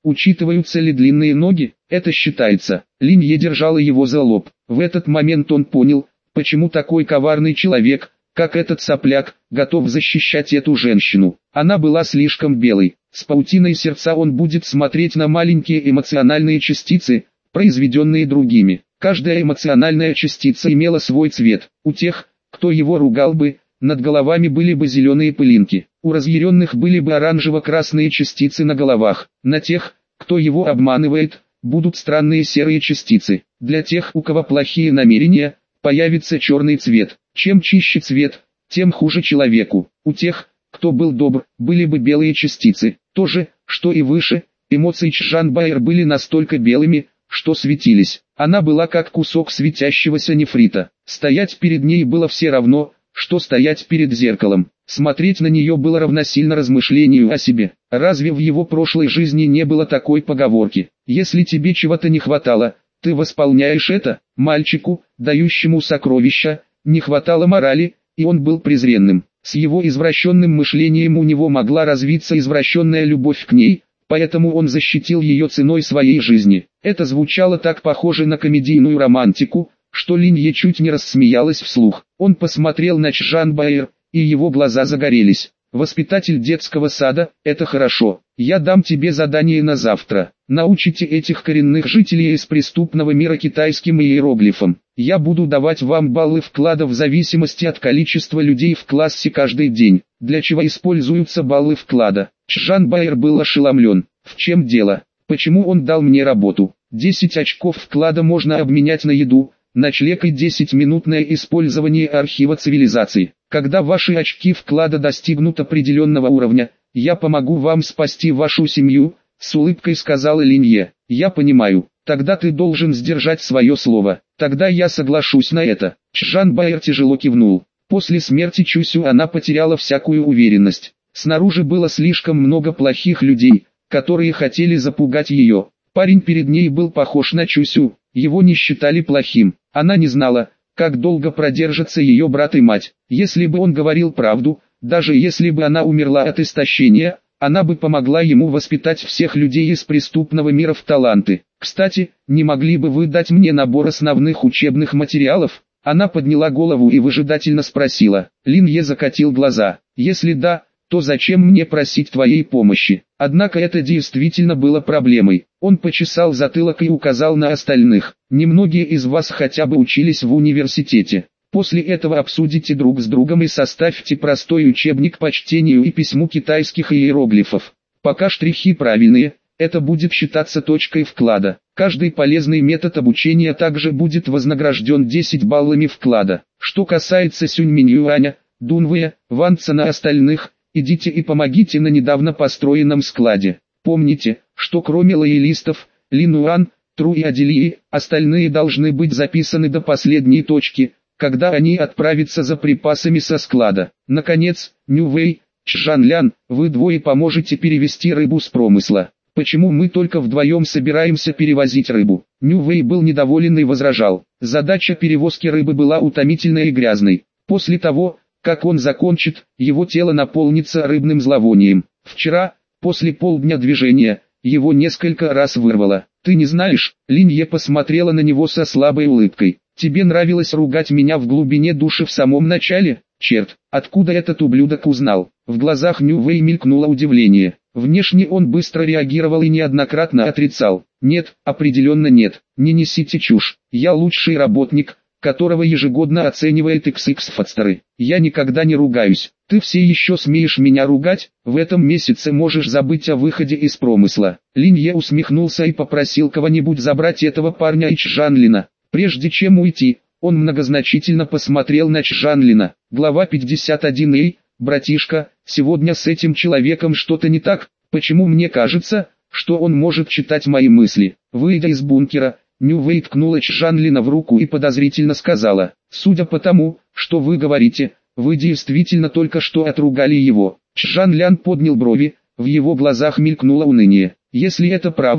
Учитываются ли длинные ноги? Это считается. Линье держала его за лоб. В этот момент он понял, почему такой коварный человек, как этот сопляк, готов защищать эту женщину. Она была слишком белой. С паутиной сердца он будет смотреть на маленькие эмоциональные частицы, произведенные другими. Каждая эмоциональная частица имела свой цвет. У тех, кто его ругал бы, над головами были бы зеленые пылинки. У разъяренных были бы оранжево-красные частицы на головах. На тех, кто его обманывает, будут странные серые частицы. Для тех, у кого плохие намерения, появится черный цвет. Чем чище цвет, тем хуже человеку. У тех, кто был добр, были бы белые частицы. То же, что и выше, эмоции Чжан Баэр были настолько белыми, что светились. Она была как кусок светящегося нефрита. Стоять перед ней было все равно, что стоять перед зеркалом. Смотреть на нее было равносильно размышлению о себе. Разве в его прошлой жизни не было такой поговорки? Если тебе чего-то не хватало, ты восполняешь это. Мальчику, дающему сокровища, не хватало морали, и он был презренным. С его извращенным мышлением у него могла развиться извращенная любовь к ней, поэтому он защитил ее ценой своей жизни. Это звучало так похоже на комедийную романтику, что Линье чуть не рассмеялась вслух. Он посмотрел на Чжан Баэр, и его глаза загорелись. «Воспитатель детского сада, это хорошо. Я дам тебе задание на завтра. Научите этих коренных жителей из преступного мира китайским иероглифам. Я буду давать вам баллы вклада в зависимости от количества людей в классе каждый день. Для чего используются баллы вклада?» Чжан Баэр был ошеломлен. «В чем дело? Почему он дал мне работу? 10 очков вклада можно обменять на еду, ночлег и 10-минутное использование архива цивилизации. Когда ваши очки вклада достигнут определенного уровня, я помогу вам спасти вашу семью», — с улыбкой сказала Линье. «Я понимаю. Тогда ты должен сдержать свое слово. Тогда я соглашусь на это». Чжан Баэр тяжело кивнул. После смерти Чусю она потеряла всякую уверенность. Снаружи было слишком много плохих людей, которые хотели запугать ее. Парень перед ней был похож на Чусю, его не считали плохим. Она не знала, как долго продержатся ее брат и мать. Если бы он говорил правду, даже если бы она умерла от истощения, она бы помогла ему воспитать всех людей из преступного мира в таланты. «Кстати, не могли бы вы дать мне набор основных учебных материалов?» Она подняла голову и выжидательно спросила. Линье закатил глаза. «Если да, то зачем мне просить твоей помощи?» Однако это действительно было проблемой. Он почесал затылок и указал на остальных. «Немногие из вас хотя бы учились в университете. После этого обсудите друг с другом и составьте простой учебник по чтению и письму китайских иероглифов. Пока штрихи правильные, это будет считаться точкой вклада. Каждый полезный метод обучения также будет вознагражден 10 баллами вклада. Что касается Сюнь Миньюаня, Дунвэя, Ван Цена и остальных, идите и помогите на недавно построенном складе. Помните, что кроме лоялистов, Линуан, Тру и Аделии, остальные должны быть записаны до последней точки, когда они отправятся за припасами со склада. Наконец, Нювэй, Чжанлян, вы двое поможете перевести рыбу с промысла. Почему мы только вдвоем собираемся перевозить рыбу? Нювэй был недоволен и возражал. Задача перевозки рыбы была утомительной и грязной. После того, как он закончит, его тело наполнится рыбным зловонием. Вчера, после полдня движения, его несколько раз вырвало. «Ты не знаешь?» Линье посмотрела на него со слабой улыбкой. «Тебе нравилось ругать меня в глубине души в самом начале? Черт, откуда этот ублюдок узнал?» В глазах Нювэй мелькнуло удивление. Внешне он быстро реагировал и неоднократно отрицал. «Нет, определенно нет, не несите чушь. Я лучший работник, которого ежегодно оценивает XX Фастеры. Я никогда не ругаюсь. Ты все еще смеешь меня ругать? В этом месяце можешь забыть о выходе из промысла». Линье усмехнулся и попросил кого-нибудь забрать этого парня и Чжанлина. Прежде чем уйти, он многозначительно посмотрел на Чжанлина. Глава 51. «Эй, братишка, сегодня с этим человеком что-то не так? Почему мне кажется, что он может читать мои мысли?» Выйдя из бункера, Нювэй ткнула Чжанлина в руку и подозрительно сказала: «Судя по тому, что вы говорите, вы действительно только что отругали его». Чжанлян поднял брови, в его глазах мелькнуло уныние. «Если это правда,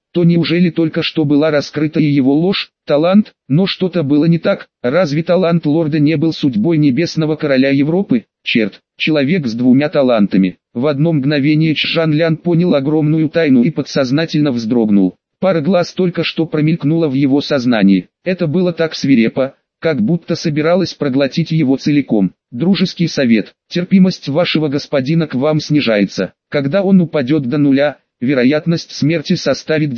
то неужели только что была раскрыта и его ложь, талант? Но что-то было не так. Разве талант лорда не был судьбой небесного короля Европы? Черт, человек с двумя талантами. В одно мгновение Чжан Лян понял огромную тайну и подсознательно вздрогнул. Пара глаз только что промелькнула в его сознании. Это было так свирепо, как будто собиралась проглотить его целиком. Дружеский совет. Терпимость вашего господина к вам снижается. Когда он упадет до нуля, вероятность смерти составит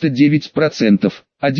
99%.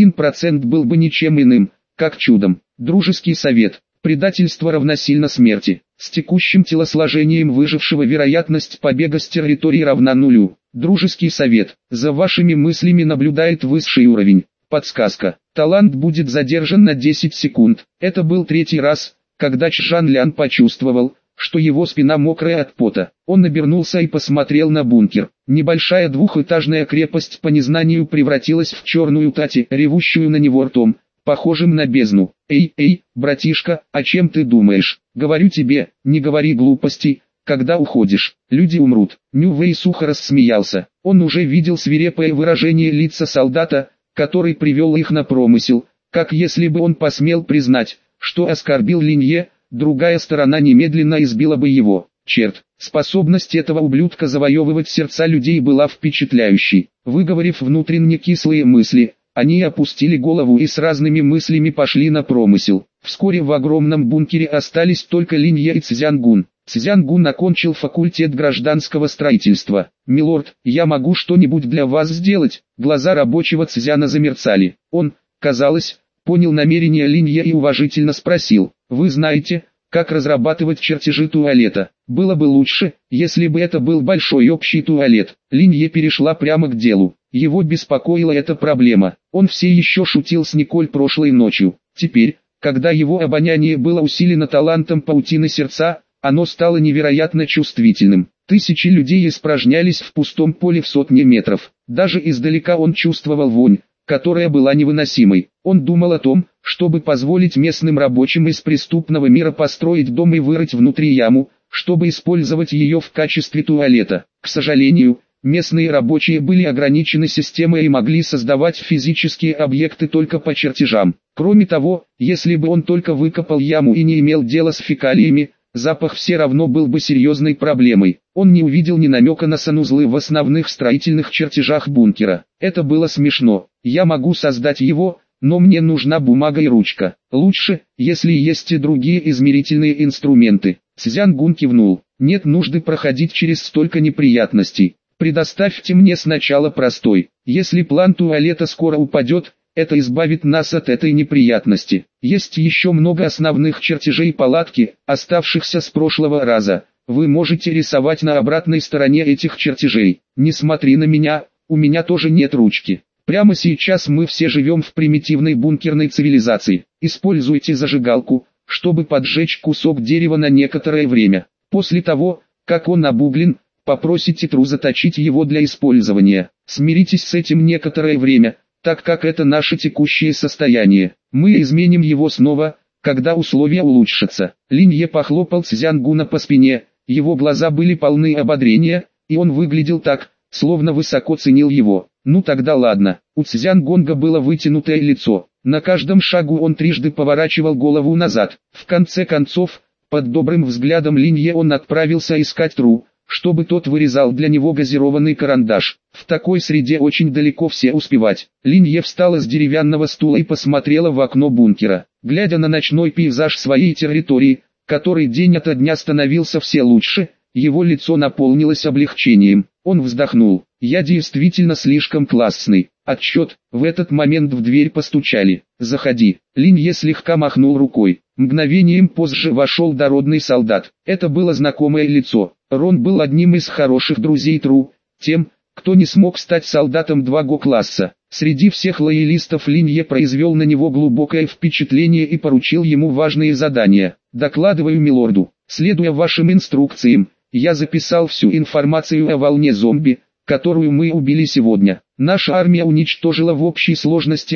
1% был бы ничем иным, как чудом. Дружеский совет. Предательство равносильно смерти. С текущим телосложением выжившего вероятность побега с территории равна нулю. Дружеский совет. За вашими мыслями наблюдает высший уровень. Подсказка. Талант будет задержан на 10 секунд. Это был третий раз, когда Чжан Лян почувствовал, что его спина мокрая от пота. Он обернулся и посмотрел на бункер. Небольшая двухэтажная крепость по незнанию превратилась в черную тати, ревущую на него ртом, похожим на бездну. «Эй, братишка, о чем ты думаешь? Говорю тебе, не говори глупостей, когда уходишь, люди умрут». Ню Вэй сухо рассмеялся. Он уже видел свирепое выражение лица солдата, который привел их на промысел, как если бы он посмел признать, что оскорбил Линье, другая сторона немедленно избила бы его. Черт, способность этого ублюдка завоевывать сердца людей была впечатляющей. Выговорив внутренне кислые мысли, они опустили голову и с разными мыслями пошли на промысел. Вскоре в огромном бункере остались только Линье и Цзянгун. Цзянгун окончил факультет гражданского строительства. «Милорд, я могу что-нибудь для вас сделать?» Глаза рабочего Цзяна замерцали. Он, казалось, понял намерение Линье и уважительно спросил: «Вы знаете, как разрабатывать чертежи туалета? Было бы лучше, если бы это был большой общий туалет». Линье перешла прямо к делу. Его беспокоила эта проблема. Он все еще шутил с Николь прошлой ночью. Теперь, когда его обоняние было усилено талантом паутины сердца, оно стало невероятно чувствительным. Тысячи людей испражнялись в пустом поле в сотни метров. Даже издалека он чувствовал вонь, которая была невыносимой. Он думал о том, чтобы позволить местным рабочим из преступного мира построить дом и вырыть внутри яму, чтобы использовать ее в качестве туалета. К сожалению, местные рабочие были ограничены системой и могли создавать физические объекты только по чертежам. Кроме того, если бы он только выкопал яму и не имел дела с фекалиями, запах все равно был бы серьезной проблемой. Он не увидел ни намека на санузлы в основных строительных чертежах бункера. Это было смешно. Я могу создать его, но мне нужна бумага и ручка. Лучше, если есть и другие измерительные инструменты. Цзянгун кивнул. Нет нужды проходить через столько неприятностей. Предоставьте мне сначала простой. Если план туалета скоро упадет, это избавит нас от этой неприятности. Есть еще много основных чертежей палатки, оставшихся с прошлого раза. Вы можете рисовать на обратной стороне этих чертежей. Не смотри на меня, у меня тоже нет ручки. Прямо сейчас мы все живем в примитивной бункерной цивилизации. Используйте зажигалку, чтобы поджечь кусок дерева на некоторое время. После того, как он обуглен, попросите Тру заточить его для использования. Смиритесь с этим некоторое время, так как это наше текущее состояние. Мы изменим его снова, когда условия улучшатся. Линье похлопал Цзянгуна по спине, его глаза были полны ободрения, и он выглядел так, словно высоко ценил его. Ну тогда ладно. У Цзянгонга было вытянутое лицо. На каждом шагу он трижды поворачивал голову назад. В конце концов, под добрым взглядом Линье он отправился искать Тру, чтобы тот вырезал для него газированный карандаш. В такой среде очень далеко все успевать. Линье встала с деревянного стула и посмотрела в окно бункера. Глядя на ночной пейзаж своей территории, который день ото дня становился все лучше, его лицо наполнилось облегчением. Он вздохнул. «Я действительно слишком классный». Отчет. В этот момент в дверь постучали. «Заходи». Линье слегка махнул рукой. Мгновением позже вошел дородный солдат. Это было знакомое лицо. Рон был одним из хороших друзей Тру, тем, кто не смог стать солдатом 2 класса. Среди всех лоялистов Линье произвел на него глубокое впечатление и поручил ему важные задания. «Докладываю милорду. Следуя вашим инструкциям, я записал всю информацию о волне зомби, которую мы убили сегодня. Наша армия уничтожила в общей сложности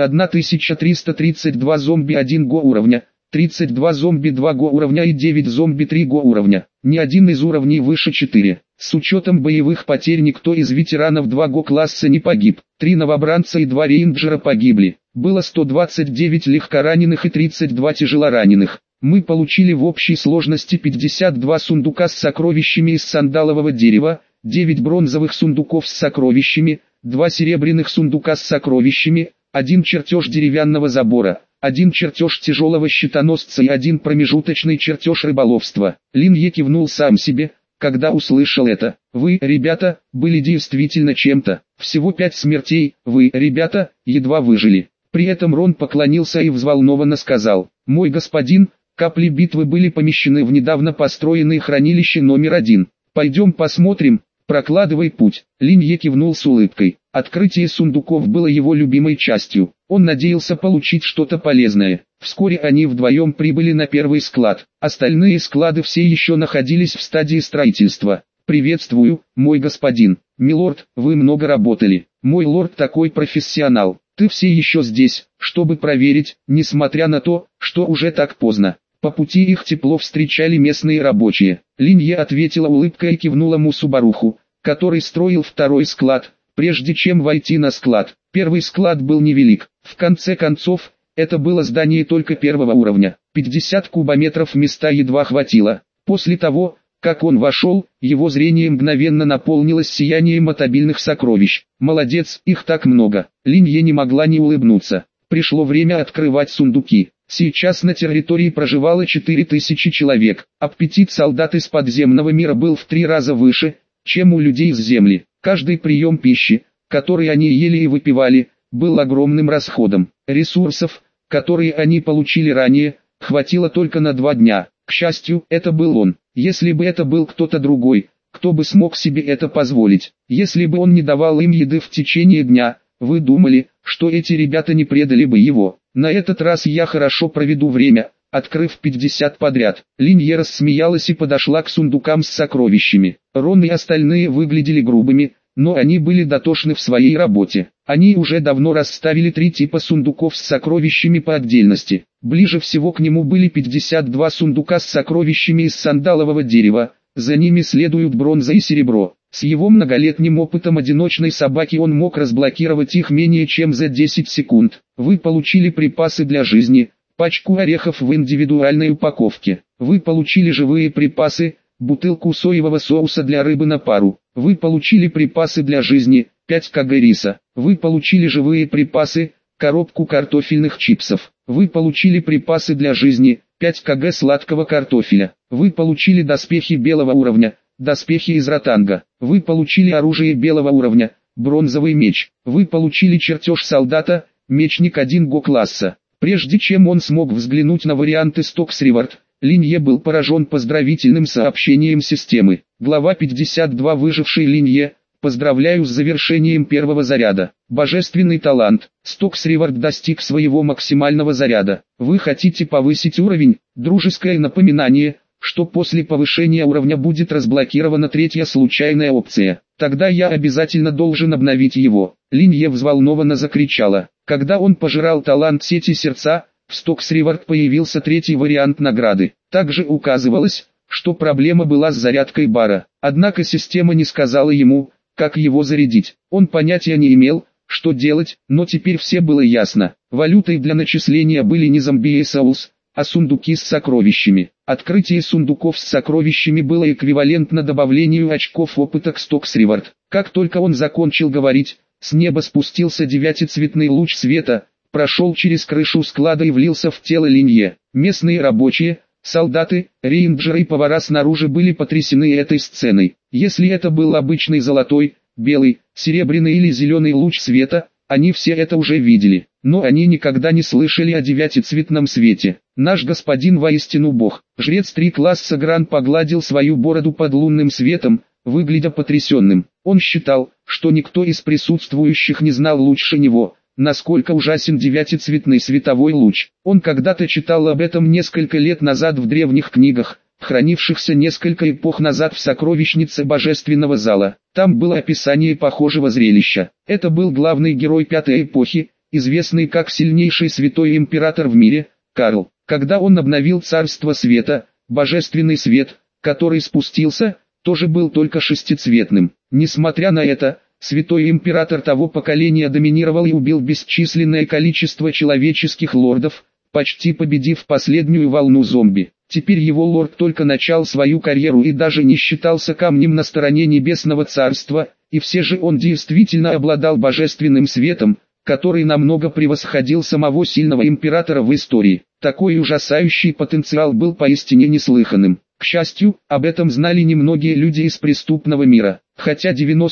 1332 зомби 1 уровня, 32 зомби 2 уровня и 9 зомби 3 уровня. Ни один из уровней выше 4. С учетом боевых потерь никто из ветеранов 2Го-класса не погиб. 3 новобранца и 2 рейнджера погибли. Было 129 легкораненых и 32 тяжелораненых. Мы получили в общей сложности 52 сундука с сокровищами из сандалового дерева, 9 бронзовых сундуков с сокровищами, 2 серебряных сундука с сокровищами, 1 чертеж деревянного забора, 1 чертеж тяжелого щитоносца и 1 промежуточный чертеж рыболовства. Линье кивнул сам себе, когда услышал это. Вы, ребята, были действительно чем-то. Всего 5 смертей, вы, ребята, едва выжили. При этом Рон поклонился и взволнованно сказал: «Мой господин, капли битвы были помещены в недавно построенное хранилище номер 1. Пойдем посмотрим, прокладывай путь». Линье кивнул с улыбкой. Открытие сундуков было его любимой частью. Он надеялся получить что-то полезное. Вскоре они вдвоем прибыли на первый склад. Остальные склады все еще находились в стадии строительства. «Приветствую, мой господин. Милорд, вы много работали. Мой лорд такой профессионал. Ты все еще здесь, чтобы проверить, несмотря на то, что уже так поздно». По пути их тепло встречали местные рабочие. Линье ответила улыбкой и кивнула Мусубаруху, который строил второй склад, прежде чем войти на склад. Первый склад был невелик. В конце концов, это было здание только первого уровня. 50 кубометров места едва хватило. После того, как он вошел, его зрение мгновенно наполнилось сиянием мотабильных сокровищ. «Молодец, их так много». Линье не могла не улыбнуться. Пришло время открывать сундуки. Сейчас на территории проживало 4000 человек. Аппетит солдат из подземного мира был в 3 раза выше, чем у людей с земли. Каждый прием пищи, который они ели и выпивали, был огромным расходом. Ресурсов, которые они получили ранее, хватило только на 2 дня. К счастью, это был он. Если бы это был кто-то другой, кто бы смог себе это позволить? Если бы он не давал им еды в течение дня, вы думали, что эти ребята не предали бы его? На этот раз я хорошо проведу время, открыв 50 подряд. Линье рассмеялась и подошла к сундукам с сокровищами. Рон и остальные выглядели грубыми, но они были дотошны в своей работе. Они уже давно расставили 3 типа сундуков с сокровищами по отдельности. Ближе всего к нему были 52 сундука с сокровищами из сандалового дерева, за ними следуют бронза и серебро. С его многолетним опытом одиночной собаки он мог разблокировать их менее чем за 10 секунд. Вы получили припасы для жизни, пачку орехов в индивидуальной упаковке. Вы получили живые припасы, бутылку соевого соуса для рыбы на пару. Вы получили припасы для жизни, 5 кг риса. Вы получили живые припасы, коробку картофельных чипсов. Вы получили припасы для жизни, 5 кг сладкого картофеля. Вы получили доспехи белого уровня, доспехи из ротанга. Вы получили оружие белого уровня, бронзовый меч. Вы получили чертеж солдата, мечник 1Го класса. Прежде чем он смог взглянуть на варианты Stocks Reward, Линье был поражен поздравительным сообщением системы. Глава 52. Выживший Линье, поздравляю с завершением первого заряда. Божественный талант. Stocks Reward достиг своего максимального заряда. Вы хотите повысить уровень? Дружеское напоминание, что после повышения уровня будет разблокирована 3-я случайная опция. Тогда я обязательно должен обновить его. Линье взволнованно закричала. Когда он пожирал талант сети сердца, в Stocks Reward появился 3-й вариант награды. Также указывалось, что проблема была с зарядкой бара. Однако система не сказала ему, как его зарядить. Он понятия не имел, что делать, но теперь все было ясно. Валютой для начисления были не зомби и соус, а сундуки с сокровищами. Открытие сундуков с сокровищами было эквивалентно добавлению очков опыта к Stocks Reward. Как только он закончил говорить, с неба спустился 9-цветный луч света, прошел через крышу склада и влился в тело Линье. Местные рабочие, солдаты, рейнджеры и повара снаружи были потрясены этой сценой. Если это был обычный золотой, белый, серебряный или зеленый луч света, они все это уже видели. Но они никогда не слышали о 9-цветном свете. Наш господин воистину бог. Жрец 3 класса Гран погладил свою бороду под лунным светом, выглядя потрясенным. Он считал, что никто из присутствующих не знал лучше него, насколько ужасен 9-цветный световой луч. Он когда-то читал об этом несколько лет назад в древних книгах, хранившихся несколько эпох назад в сокровищнице Божественного зала. Там было описание похожего зрелища. Это был главный герой 5-й эпохи, известный как сильнейший святой император в мире, Карл. Когда он обновил царство света, божественный свет, который спустился, тоже был только шестицветным. Несмотря на это, святой император того поколения доминировал и убил бесчисленное количество человеческих лордов, почти победив последнюю волну зомби. Теперь его лорд только начал свою карьеру и даже не считался камнем на стороне Небесного Царства, и все же он действительно обладал божественным светом, который намного превосходил самого сильного императора в истории. Такой ужасающий потенциал был поистине неслыханным. К счастью, об этом знали немногие люди из преступного мира. Хотя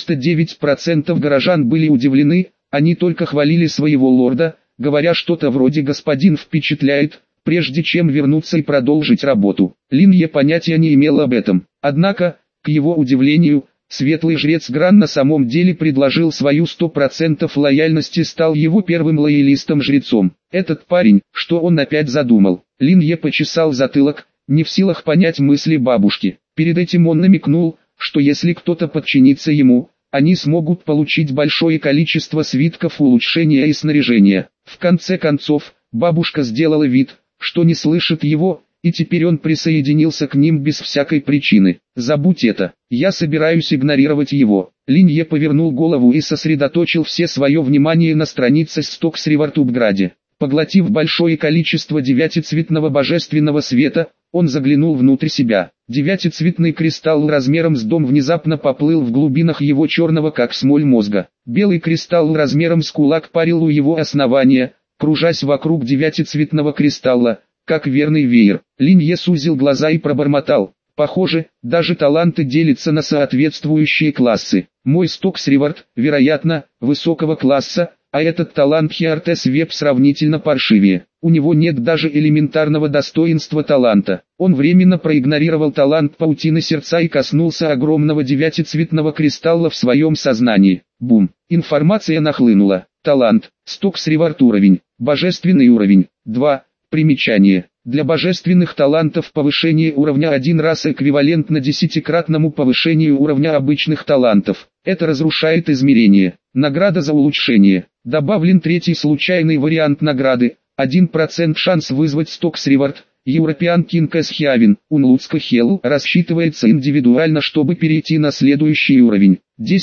99% горожан были удивлены, они только хвалили своего лорда, говоря что-то вроде «господин впечатляет», прежде чем вернуться и продолжить работу. Линье понятия не имел об этом. Однако, к его удивлению, светлый жрец Гран на самом деле предложил свою 100% лояльность и стал его первым лоялистом-жрецом. Этот парень, что он опять задумал? Линье почесал затылок, не в силах понять мысли бабушки. Перед этим он намекнул, что если кто-то подчинится ему, они смогут получить большое количество свитков улучшения и снаряжения. В конце концов, бабушка сделала вид, что не слышит его, и теперь он присоединился к ним без всякой причины. Забудь это, я собираюсь игнорировать его. Линье повернул голову и сосредоточил все свое внимание на странице Стоксривартубграде. Поглотив большое количество девятицветного божественного света, он заглянул внутрь себя. Девятицветный кристалл размером с дом внезапно поплыл в глубинах его черного как смоль мозга. Белый кристалл размером с кулак парил у его основания, кружась вокруг девятицветного кристалла, как верный веер. Линье сузил глаза и пробормотал: похоже, даже таланты делятся на соответствующие классы. Мой Стоксривард, вероятно, высокого класса, а этот талант Хиартес Веб сравнительно паршивее. У него нет даже элементарного достоинства таланта. Он временно проигнорировал талант паутины сердца и коснулся огромного девятицветного кристалла в своем сознании. Бум! Информация нахлынула. Талант. Стоксривард уровень. Божественный уровень. 2. Примечание. Для божественных талантов повышение уровня 1 раз эквивалентно 10-кратному повышению уровня обычных талантов. Это разрушает измерение. Награда за улучшение. Добавлен третий случайный вариант награды. 1% шанс вызвать Стоксривард. European King S Heaven, Unlutska Hell рассчитывается индивидуально, чтобы перейти на следующий уровень.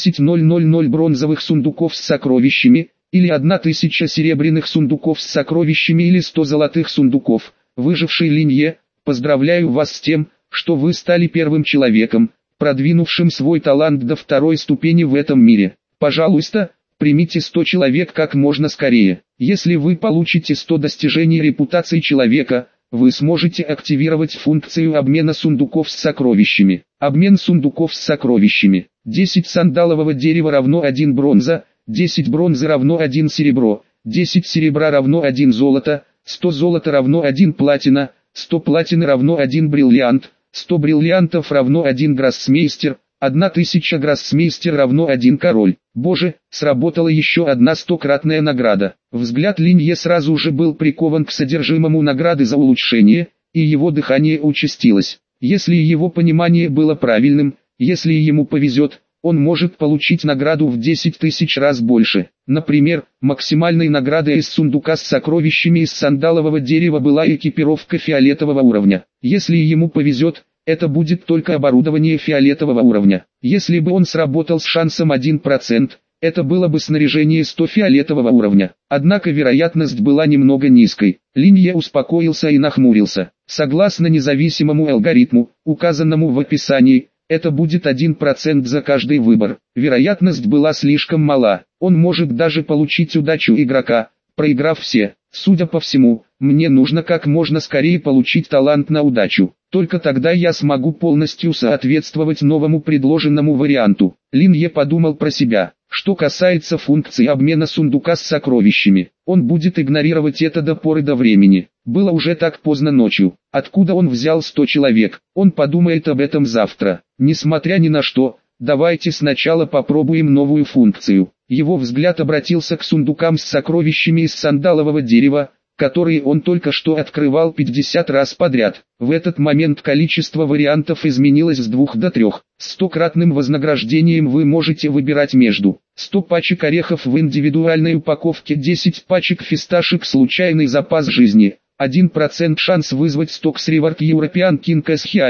10.000 бронзовых сундуков с сокровищами, или 1000 серебряных сундуков с сокровищами, или 100 золотых сундуков. Выживший Линье, поздравляю вас с тем, что вы стали первым человеком, продвинувшим свой талант до 2-й ступени в этом мире. Пожалуйста, примите 100 человек как можно скорее. Если вы получите 100 достижений репутации человека, вы сможете активировать функцию обмена сундуков с сокровищами. Обмен сундуков с сокровищами. 10 сандалового дерева равно 1 бронза, 10 бронзы равно 1 серебро, 10 серебра равно 1 золото, 100 золота равно 1 платина, 100 платины равно 1 бриллиант, 100 бриллиантов равно 1 гроссмейстер, 1000 гроссмейстер равно 1 король. Боже, сработала еще одна 100-кратная награда. Взгляд Линье сразу же был прикован к содержимому награды за улучшение, и его дыхание участилось. Если его понимание было правильным, если ему повезет, он может получить награду в 10 тысяч раз больше. Например, максимальной наградой из сундука с сокровищами из сандалового дерева была экипировка фиолетового уровня. Если ему повезет, это будет только оборудование фиолетового уровня. Если бы он сработал с шансом 1%, это было бы снаряжение 100 фиолетового уровня. Однако вероятность была немного низкой. Линье успокоился и нахмурился. Согласно независимому алгоритму, указанному в описании, это будет 1% за каждый выбор. Вероятность была слишком мала. Он может даже получить удачу игрока, проиграв все. Судя по всему, мне нужно как можно скорее получить талант на удачу. Только тогда я смогу полностью соответствовать новому предложенному варианту. Линье подумал про себя. Что касается функции обмена сундука с сокровищами, он будет игнорировать это до поры до времени. Было уже так поздно ночью. Откуда он взял 100 человек? Он подумает об этом завтра. Несмотря ни на что, давайте сначала попробуем новую функцию. Его взгляд обратился к сундукам с сокровищами из сандалового дерева, которые он только что открывал 50 раз подряд. В этот момент количество вариантов изменилось с 2 до 3. С 100-кратным вознаграждением вы можете выбирать между 100 пачек орехов в индивидуальной упаковке, 10 пачек фисташек, случайный запас жизни, 1% шанс вызвать Стоксривард European King S Heaven,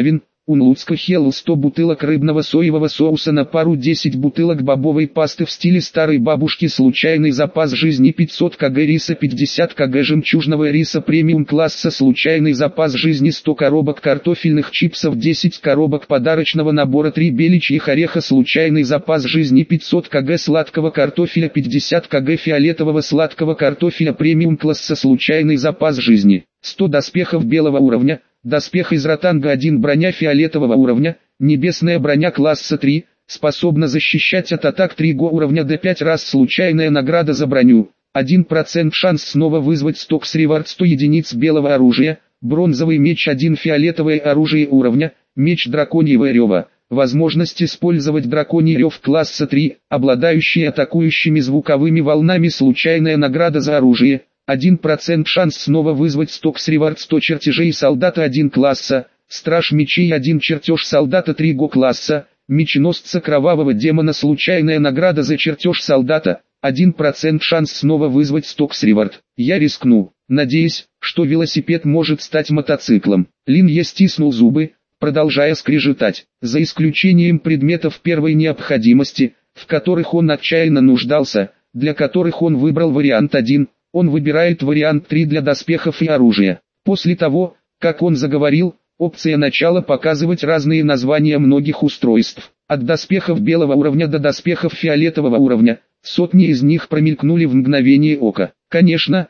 Унлуцка Хелл 100 бутылок рыбного соевого соуса на пару, 10 бутылок бобовой пасты в стиле старой бабушки, случайный запас жизни 500 кг риса, 50 кг жемчужного риса премиум класса, случайный запас жизни 100 коробок картофельных чипсов, 10 коробок подарочного набора 3 беличьих ореха, случайный запас жизни 500 кг сладкого картофеля, 50 кг фиолетового сладкого картофеля премиум класса, случайный запас жизни 100 доспехов белого уровня. Доспех из ротанга 1, броня фиолетового уровня, небесная броня класса 3, способна защищать от атак 3 го уровня до 5 раз, случайная награда за броню, 1% шанс снова вызвать стокс ревард 100 единиц белого оружия, бронзовый меч 1, фиолетовое оружие уровня, меч драконьего рева, возможность использовать драконий рев класса 3, обладающий атакующими звуковыми волнами, случайная награда за оружие, 1% шанс снова вызвать стокс ревард 100 чертежей солдата 1 класса, страж мечей 1 чертеж солдата 3 го класса, меченосца кровавого демона, случайная награда за чертеж солдата, 1% шанс снова вызвать стокс ревард. Я рискну, надеясь, что велосипед может стать мотоциклом. Линье стиснул зубы, продолжая скрежетать, за исключением предметов первой необходимости, в которых он отчаянно нуждался, для которых он выбрал вариант 1. Он выбирает вариант 3 для доспехов и оружия. После того, как он заговорил, опция начала показывать разные названия многих устройств. От доспехов белого уровня до доспехов фиолетового уровня, сотни из них промелькнули в мгновение ока. Конечно,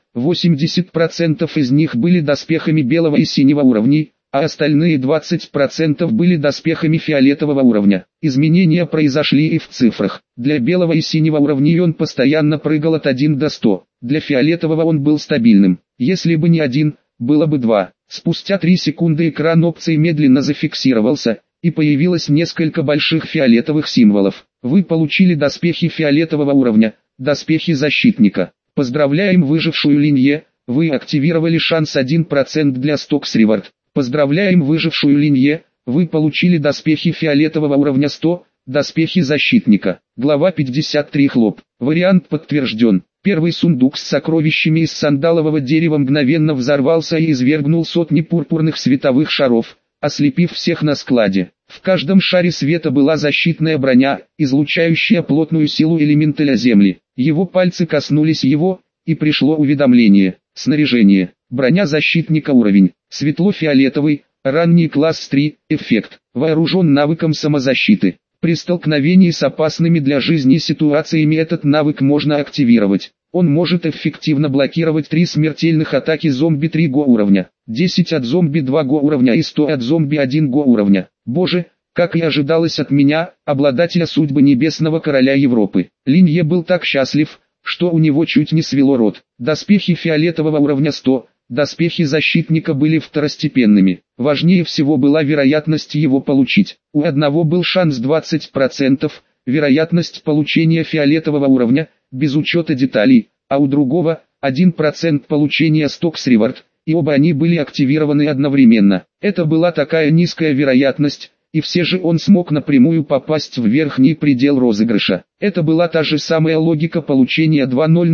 80% из них были доспехами белого и синего уровней, а остальные 20% были доспехами фиолетового уровня. Изменения произошли и в цифрах. Для белого и синего уровней он постоянно прыгал от 1 до 100. Для фиолетового он был стабильным. Если бы не 1, было бы 2. Спустя 3 секунды экран опций медленно зафиксировался, и появилось несколько больших фиолетовых символов. Вы получили доспехи фиолетового уровня, доспехи защитника. Поздравляем выжившую Линье, вы активировали шанс 1% для стокс ревард. Поздравляем выжившую Линье, вы получили доспехи фиолетового уровня 100, доспехи защитника. Глава 53 хлоп. Вариант подтвержден. Первый сундук с сокровищами из сандалового дерева мгновенно взорвался и извергнул сотни пурпурных световых шаров, ослепив всех на складе. В каждом шаре света была защитная броня, излучающая плотную силу элементаля земли. Его пальцы коснулись его, и пришло уведомление. Снаряжение. Броня защитника уровень. Светло-фиолетовый, ранний класс 3, эффект. Вооружен навыком самозащиты. При столкновении с опасными для жизни ситуациями этот навык можно активировать. Он может эффективно блокировать 3 смертельных атаки зомби 3 го уровня, 10 от зомби 2 го уровня и 100 от зомби 1 го уровня. Боже, как и ожидалось от меня, обладателя судьбы Небесного Короля Европы. Линье был так счастлив, что у него чуть не свело рот. Доспехи фиолетового уровня 100. Доспехи защитника были второстепенными. Важнее всего была вероятность его получить. У одного был шанс 20%, вероятность получения фиолетового уровня, без учета деталей, а у другого 1% получения стокс ревард, и оба они были активированы одновременно. Это была такая низкая вероятность, и все же он смог напрямую попасть в верхний предел розыгрыша. Это была та же самая логика получения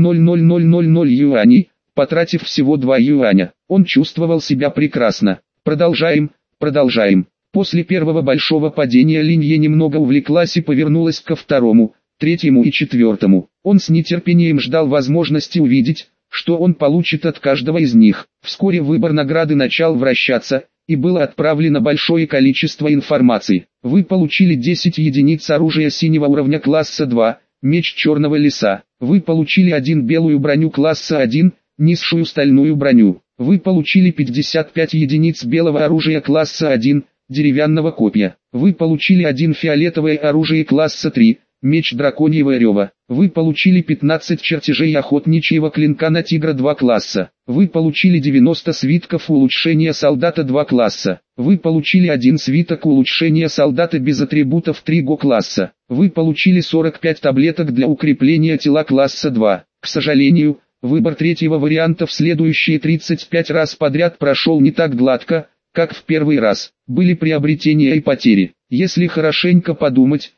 2,00000 юаней, потратив всего 2 юаня. Он чувствовал себя прекрасно. Продолжаем. После первого большого падения Линье немного увлеклась и повернулась ко второму, третьему и четвертому. Он с нетерпением ждал возможности увидеть, что он получит от каждого из них. Вскоре выбор награды начал вращаться, и было отправлено большое количество информации. Вы получили 10 единиц оружия синего уровня класса 2, меч черного леса. Вы получили 1 белую броню класса 1, низшую стальную броню. Вы получили 55 единиц белого оружия класса 1, деревянного копья. Вы получили 1 фиолетовое оружие класса 3, меч драконьего рева. Вы получили 15 чертежей охотничьего клинка на тигра 2 класса. Вы получили 90 свитков улучшения солдата 2 класса. Вы получили 1 свиток улучшения солдата без атрибутов 3 го класса. Вы получили 45 таблеток для укрепления тела класса 2. К сожалению, выбор третьего варианта в следующие 35 раз подряд прошел не так гладко, как в первый раз. Были приобретения и потери. Если хорошенько подумать,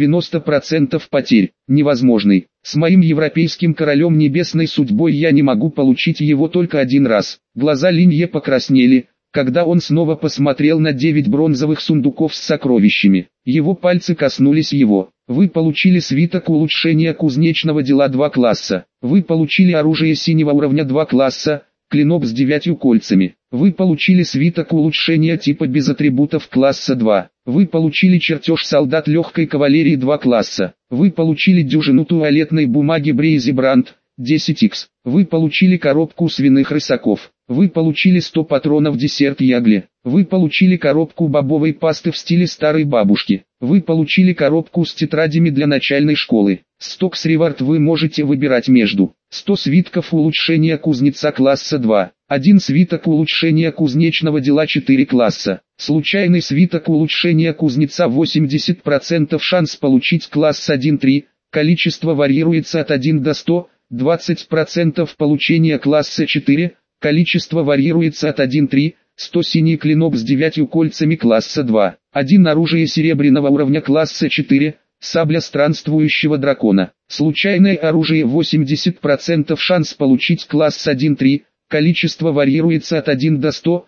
90% потерь невозможный. С моим европейским королем небесной судьбой я не могу получить его только один раз. Глаза Линье покраснели, когда он снова посмотрел на 9 бронзовых сундуков с сокровищами. Его пальцы коснулись его. Вы получили свиток улучшения кузнечного дела 2 класса. Вы получили оружие синего уровня 2 класса, клинок с 9 кольцами. Вы получили свиток улучшения типа без атрибутов класса 2. Вы получили чертеж солдат легкой кавалерии 2 класса. Вы получили дюжину туалетной бумаги Брейзи Бранд 10х. Вы получили коробку свиных рысаков. Вы получили 100 патронов десерт Ягли. Вы получили коробку бобовой пасты в стиле старой бабушки. Вы получили коробку с тетрадями для начальной школы. Стокс Ревард вы можете выбирать между 100 свитков улучшения кузнеца класса 2, 1 свиток улучшения кузнечного дела 4 класса, случайный свиток улучшения кузнеца 80% шанс получить класс 1-3, количество варьируется от 1 до 100, 20% получения класса 4, количество варьируется от 1-3, 100 синий клинок с 9 кольцами класса 2, 1 оружие серебряного уровня класса 4, сабля странствующего дракона, случайное оружие 80% шанс получить класс 1-3, количество варьируется от 1 до 100,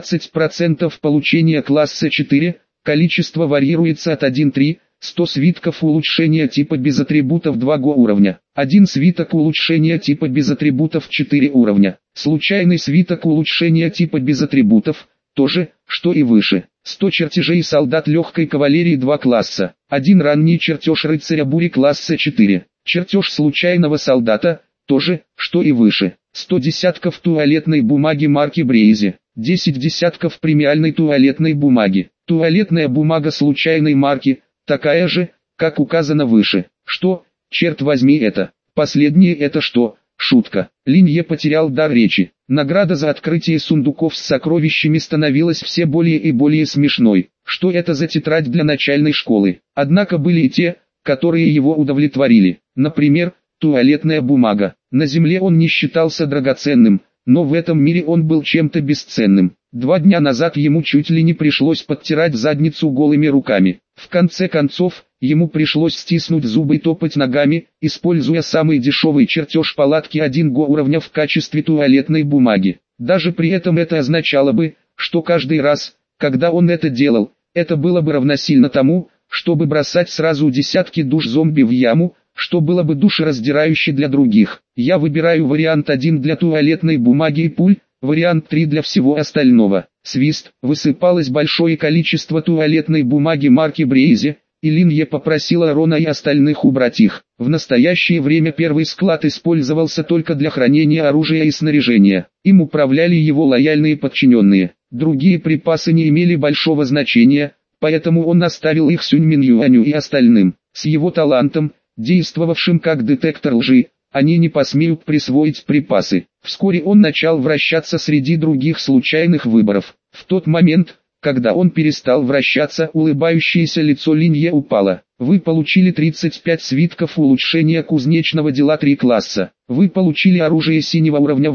20% получения класса 4, количество варьируется от 1-3, 100 свитков улучшения типа без атрибутов 2 уровня, 1 свиток улучшения типа без атрибутов 4 уровня, случайный свиток улучшения типа без атрибутов, то же, что и выше, 100 чертежей солдат легкой кавалерии 2 класса, 1 ранний чертеж рыцаря бури класса 4, чертеж случайного солдата, то же, что и выше, 100 десятков туалетной бумаги марки Брейзи, 10 десятков премиальной туалетной бумаги, туалетная бумага случайной марки, такая же, как указано выше. Что, черт возьми это? Последнее это что? Шутка. Линье потерял дар речи. Награда за открытие сундуков с сокровищами становилась все более и более смешной. Что это за тетрадь для начальной школы? Однако были и те, которые его удовлетворили. Например, туалетная бумага. На земле он не считался драгоценным, но в этом мире он был чем-то бесценным. 2 дня назад ему чуть ли не пришлось подтирать задницу голыми руками. В конце концов, ему пришлось стиснуть зубы и топать ногами, используя самый дешевый чертеж палатки 1 уровня в качестве туалетной бумаги. Даже при этом это означало бы, что каждый раз, когда он это делал, это было бы равносильно тому, чтобы бросать сразу десятки душ зомби в яму, что было бы душераздирающе для других. Я выбираю вариант 1 для туалетной бумаги и пуль, вариант 3 для всего остального. Свист, высыпалось большое количество туалетной бумаги марки Брейзи, и Линье попросила Рона и остальных убрать их. В настоящее время первый склад использовался только для хранения оружия и снаряжения. Им управляли его лояльные подчиненные. Другие припасы не имели большого значения, поэтому он оставил их Сюнь Мин Юаню и остальным. С его талантом, действовавшим как детектор лжи, они не посмеют присвоить припасы. Вскоре он начал вращаться среди других случайных выборов. В тот момент, когда он перестал вращаться, улыбающееся лицо Линье упало. Вы получили 35 свитков улучшения кузнечного дела 3 класса. Вы получили оружие синего уровня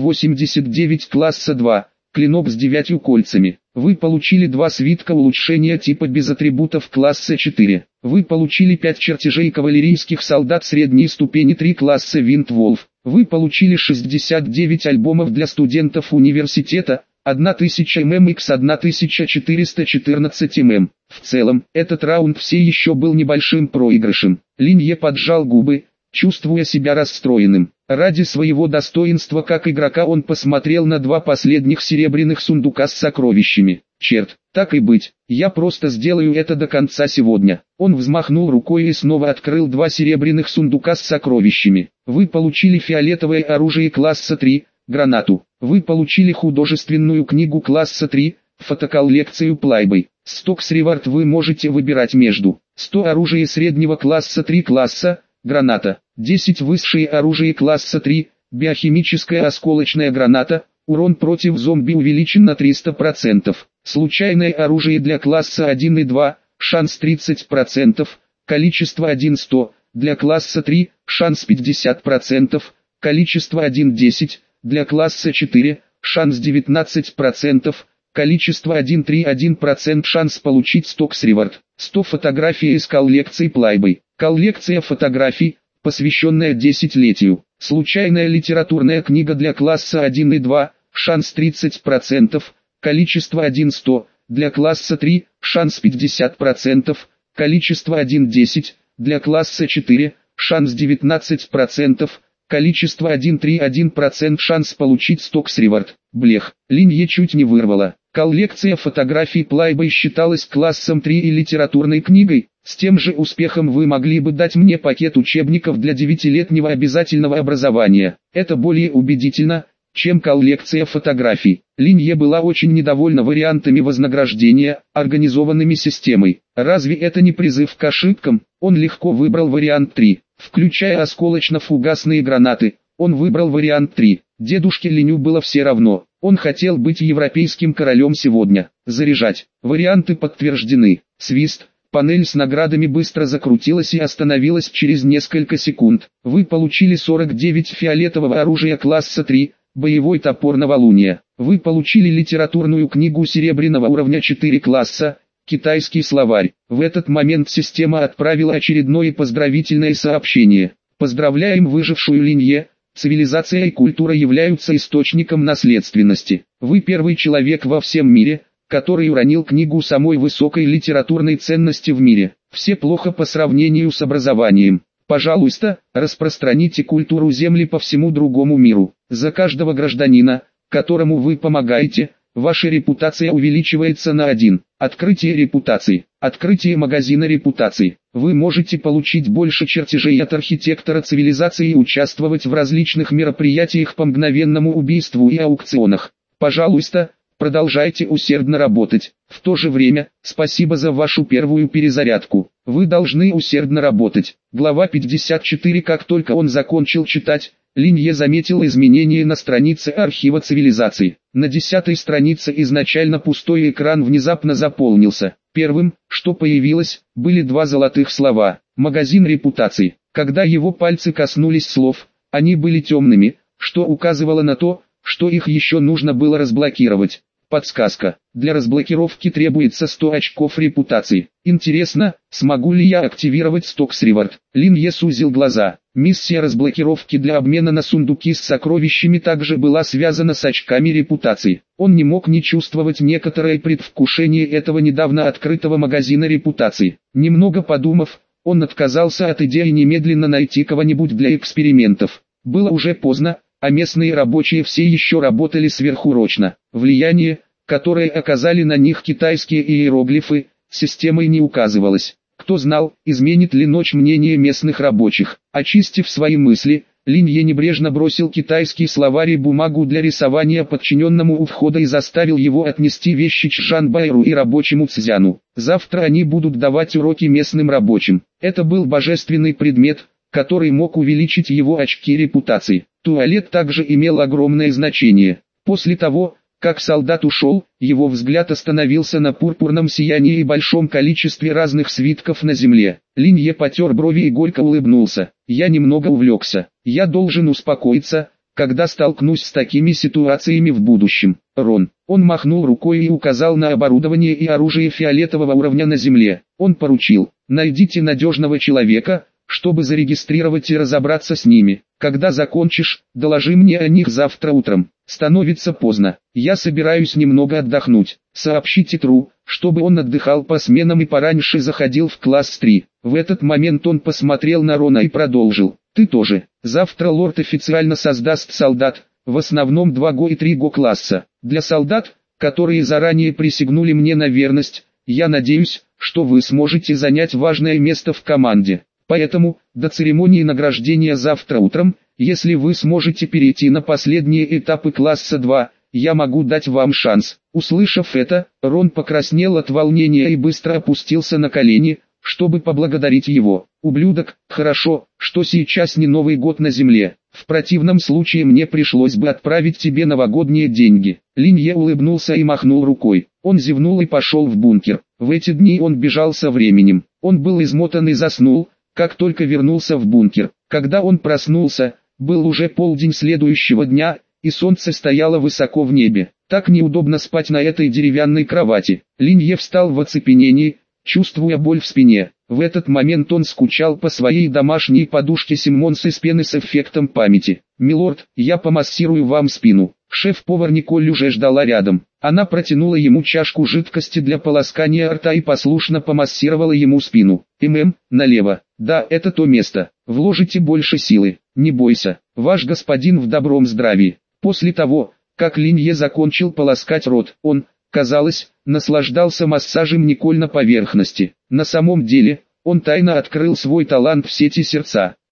89 класса 2, клинок с 9 кольцами. Вы получили 2 свитка улучшения типа без атрибутов класса 4. Вы получили 5 чертежей кавалерийских солдат средней ступени 3 класса Виндволф. Вы получили 69 альбомов для студентов университета, 1000 ммx 1414 мм. В целом, этот раунд все еще был небольшим проигрышем. Линье поджал губы, чувствуя себя расстроенным. Ради своего достоинства как игрока он посмотрел на 2 последних серебряных сундука с сокровищами. Черт, так и быть, я просто сделаю это до конца сегодня. Он взмахнул рукой и снова открыл 2 серебряных сундука с сокровищами. Вы получили фиолетовое оружие класса 3, гранату. Вы получили художественную книгу класса 3, фотоколлекцию Playboy. Стокс Ревард вы можете выбирать между 100 оружие среднего класса 3 класса, граната, 10 высшее оружие класса 3, биохимическая осколочная граната, урон против зомби увеличен на 300%, случайное оружие для класса 1 и 2, шанс 30%, количество 1-100, для класса 3, шанс 50%, количество 1-10, для класса 4, шанс 19%, количество 1-3-1% шанс получить Стокс Ревард, 100 фотографий из коллекции Playboy, коллекция фотографий, посвященная 10-летию, случайная литературная книга для класса 1 и 2, шанс 30%, количество 1 100, для класса 3, шанс 50%, количество 1 10, для класса 4, шанс 19%, количество 1 3 1% шанс получить Stocks Reward. Блех, Линье чуть не вырвало. Коллекция фотографий Playboy считалась классом 3 и литературной книгой. С тем же успехом вы могли бы дать мне пакет учебников для 9-летнего обязательного образования. Это более убедительно, чем коллекция фотографий. Линье была очень недовольна вариантами вознаграждения, организованными системой. Разве это не призыв к ошибкам? Он легко выбрал вариант 3. Включая осколочно-фугасные гранаты, он выбрал вариант 3. Дедушке Линю было все равно. Он хотел быть европейским королем сегодня. Заряжать. Варианты подтверждены. Свист. Панель с наградами быстро закрутилась и остановилась через несколько секунд. Вы получили 49 фиолетового оружия класса 3, боевой топор новолуния. Вы получили литературную книгу серебряного уровня 4 класса, китайский словарь. В этот момент система отправила очередное поздравительное сообщение. Поздравляем выжившую Линье, цивилизация и культура являются источником наследственности. Вы первый человек во всем мире, который уронил книгу самой высокой литературной ценности в мире. Все плохо по сравнению с образованием. Пожалуйста, распространите культуру Земли по всему другому миру. За каждого гражданина, которому вы помогаете, ваша репутация увеличивается на 1. Открытие репутации. Открытие магазина репутаций. Вы можете получить больше чертежей от архитектора цивилизации и участвовать в различных мероприятиях по мгновенному убийству и аукционах. Пожалуйста, продолжайте усердно работать. В то же время, спасибо за вашу первую перезарядку. Вы должны усердно работать. Глава 54. Как только он закончил читать, Линье заметил изменения на странице архива цивилизаций. На 10-й странице изначально пустой экран внезапно заполнился. Первым, что появилось, были 2 золотых слова. Магазин репутаций. Когда его пальцы коснулись слов, они были темными, что указывало на то, что их еще нужно было разблокировать. Подсказка. Для разблокировки требуется 100 очков репутации. Интересно, смогу ли я активировать Stocks Reward? Линье сузил глаза. Миссия разблокировки для обмена на сундуки с сокровищами также была связана с очками репутации. Он не мог не чувствовать некоторое предвкушение этого недавно открытого магазина репутации. Немного подумав, он отказался от идеи немедленно найти кого-нибудь для экспериментов. Было уже поздно, а местные рабочие все еще работали сверхурочно. Влияние, которое оказали на них китайские иероглифы, системой не указывалось. Кто знал, изменит ли ночь мнение местных рабочих. Очистив свои мысли, Линье небрежно бросил китайский словарь и бумагу для рисования подчиненному у входа и заставил его отнести вещи Чжанбайру и рабочему Цзяну. Завтра они будут давать уроки местным рабочим. Это был божественный предмет, который мог увеличить его очки репутации. Туалет также имел огромное значение. После того, как солдат ушел, его взгляд остановился на пурпурном сиянии и большом количестве разных свитков на земле. Линье потер брови и горько улыбнулся. Я немного увлекся. Я должен успокоиться, когда столкнусь с такими ситуациями в будущем. Рон. Он махнул рукой и указал на оборудование и оружие фиолетового уровня на земле. Он поручил: найдите надежного человека, чтобы зарегистрировать и разобраться с ними. Когда закончишь, доложи мне о них завтра утром. Становится поздно. Я собираюсь немного отдохнуть. Сообщите Тру, чтобы он отдыхал по сменам и пораньше заходил в класс 3. В этот момент он посмотрел на Рона и продолжил. Ты тоже. Завтра лорд официально создаст солдат, в основном 2 ГО и 3 ГО класса. Для солдат, которые заранее присягнули мне на верность, я надеюсь, что вы сможете занять важное место в команде. Поэтому, до церемонии награждения завтра утром, если вы сможете перейти на последние этапы класса 2, я могу дать вам шанс. Услышав это, Рон покраснел от волнения и быстро опустился на колени, чтобы поблагодарить его. Ублюдок, хорошо, что сейчас не Новый год на земле. В противном случае мне пришлось бы отправить тебе новогодние деньги. Линье улыбнулся и махнул рукой. Он зевнул и пошел в бункер. В эти дни он бежал со временем. Он был измотан и заснул, как только вернулся в бункер. Когда он проснулся, был уже полдень следующего дня, и солнце стояло высоко в небе. Так неудобно спать на этой деревянной кровати. Линье встал в оцепенении, чувствуя боль в спине. В этот момент он скучал по своей домашней подушке Симмонс из пены с эффектом памяти. «Милорд, я помассирую вам спину». Шеф-повар Николь уже ждала рядом. Она протянула ему чашку жидкости для полоскания рта и послушно помассировала ему спину. Налево. Да, это то место. Вложите больше силы. Не бойся, ваш господин в добром здравии. После того, как Линье закончил полоскать рот, он, казалось, наслаждался массажем Николь на поверхности. На самом деле, он тайно открыл свой талант в сети сердца.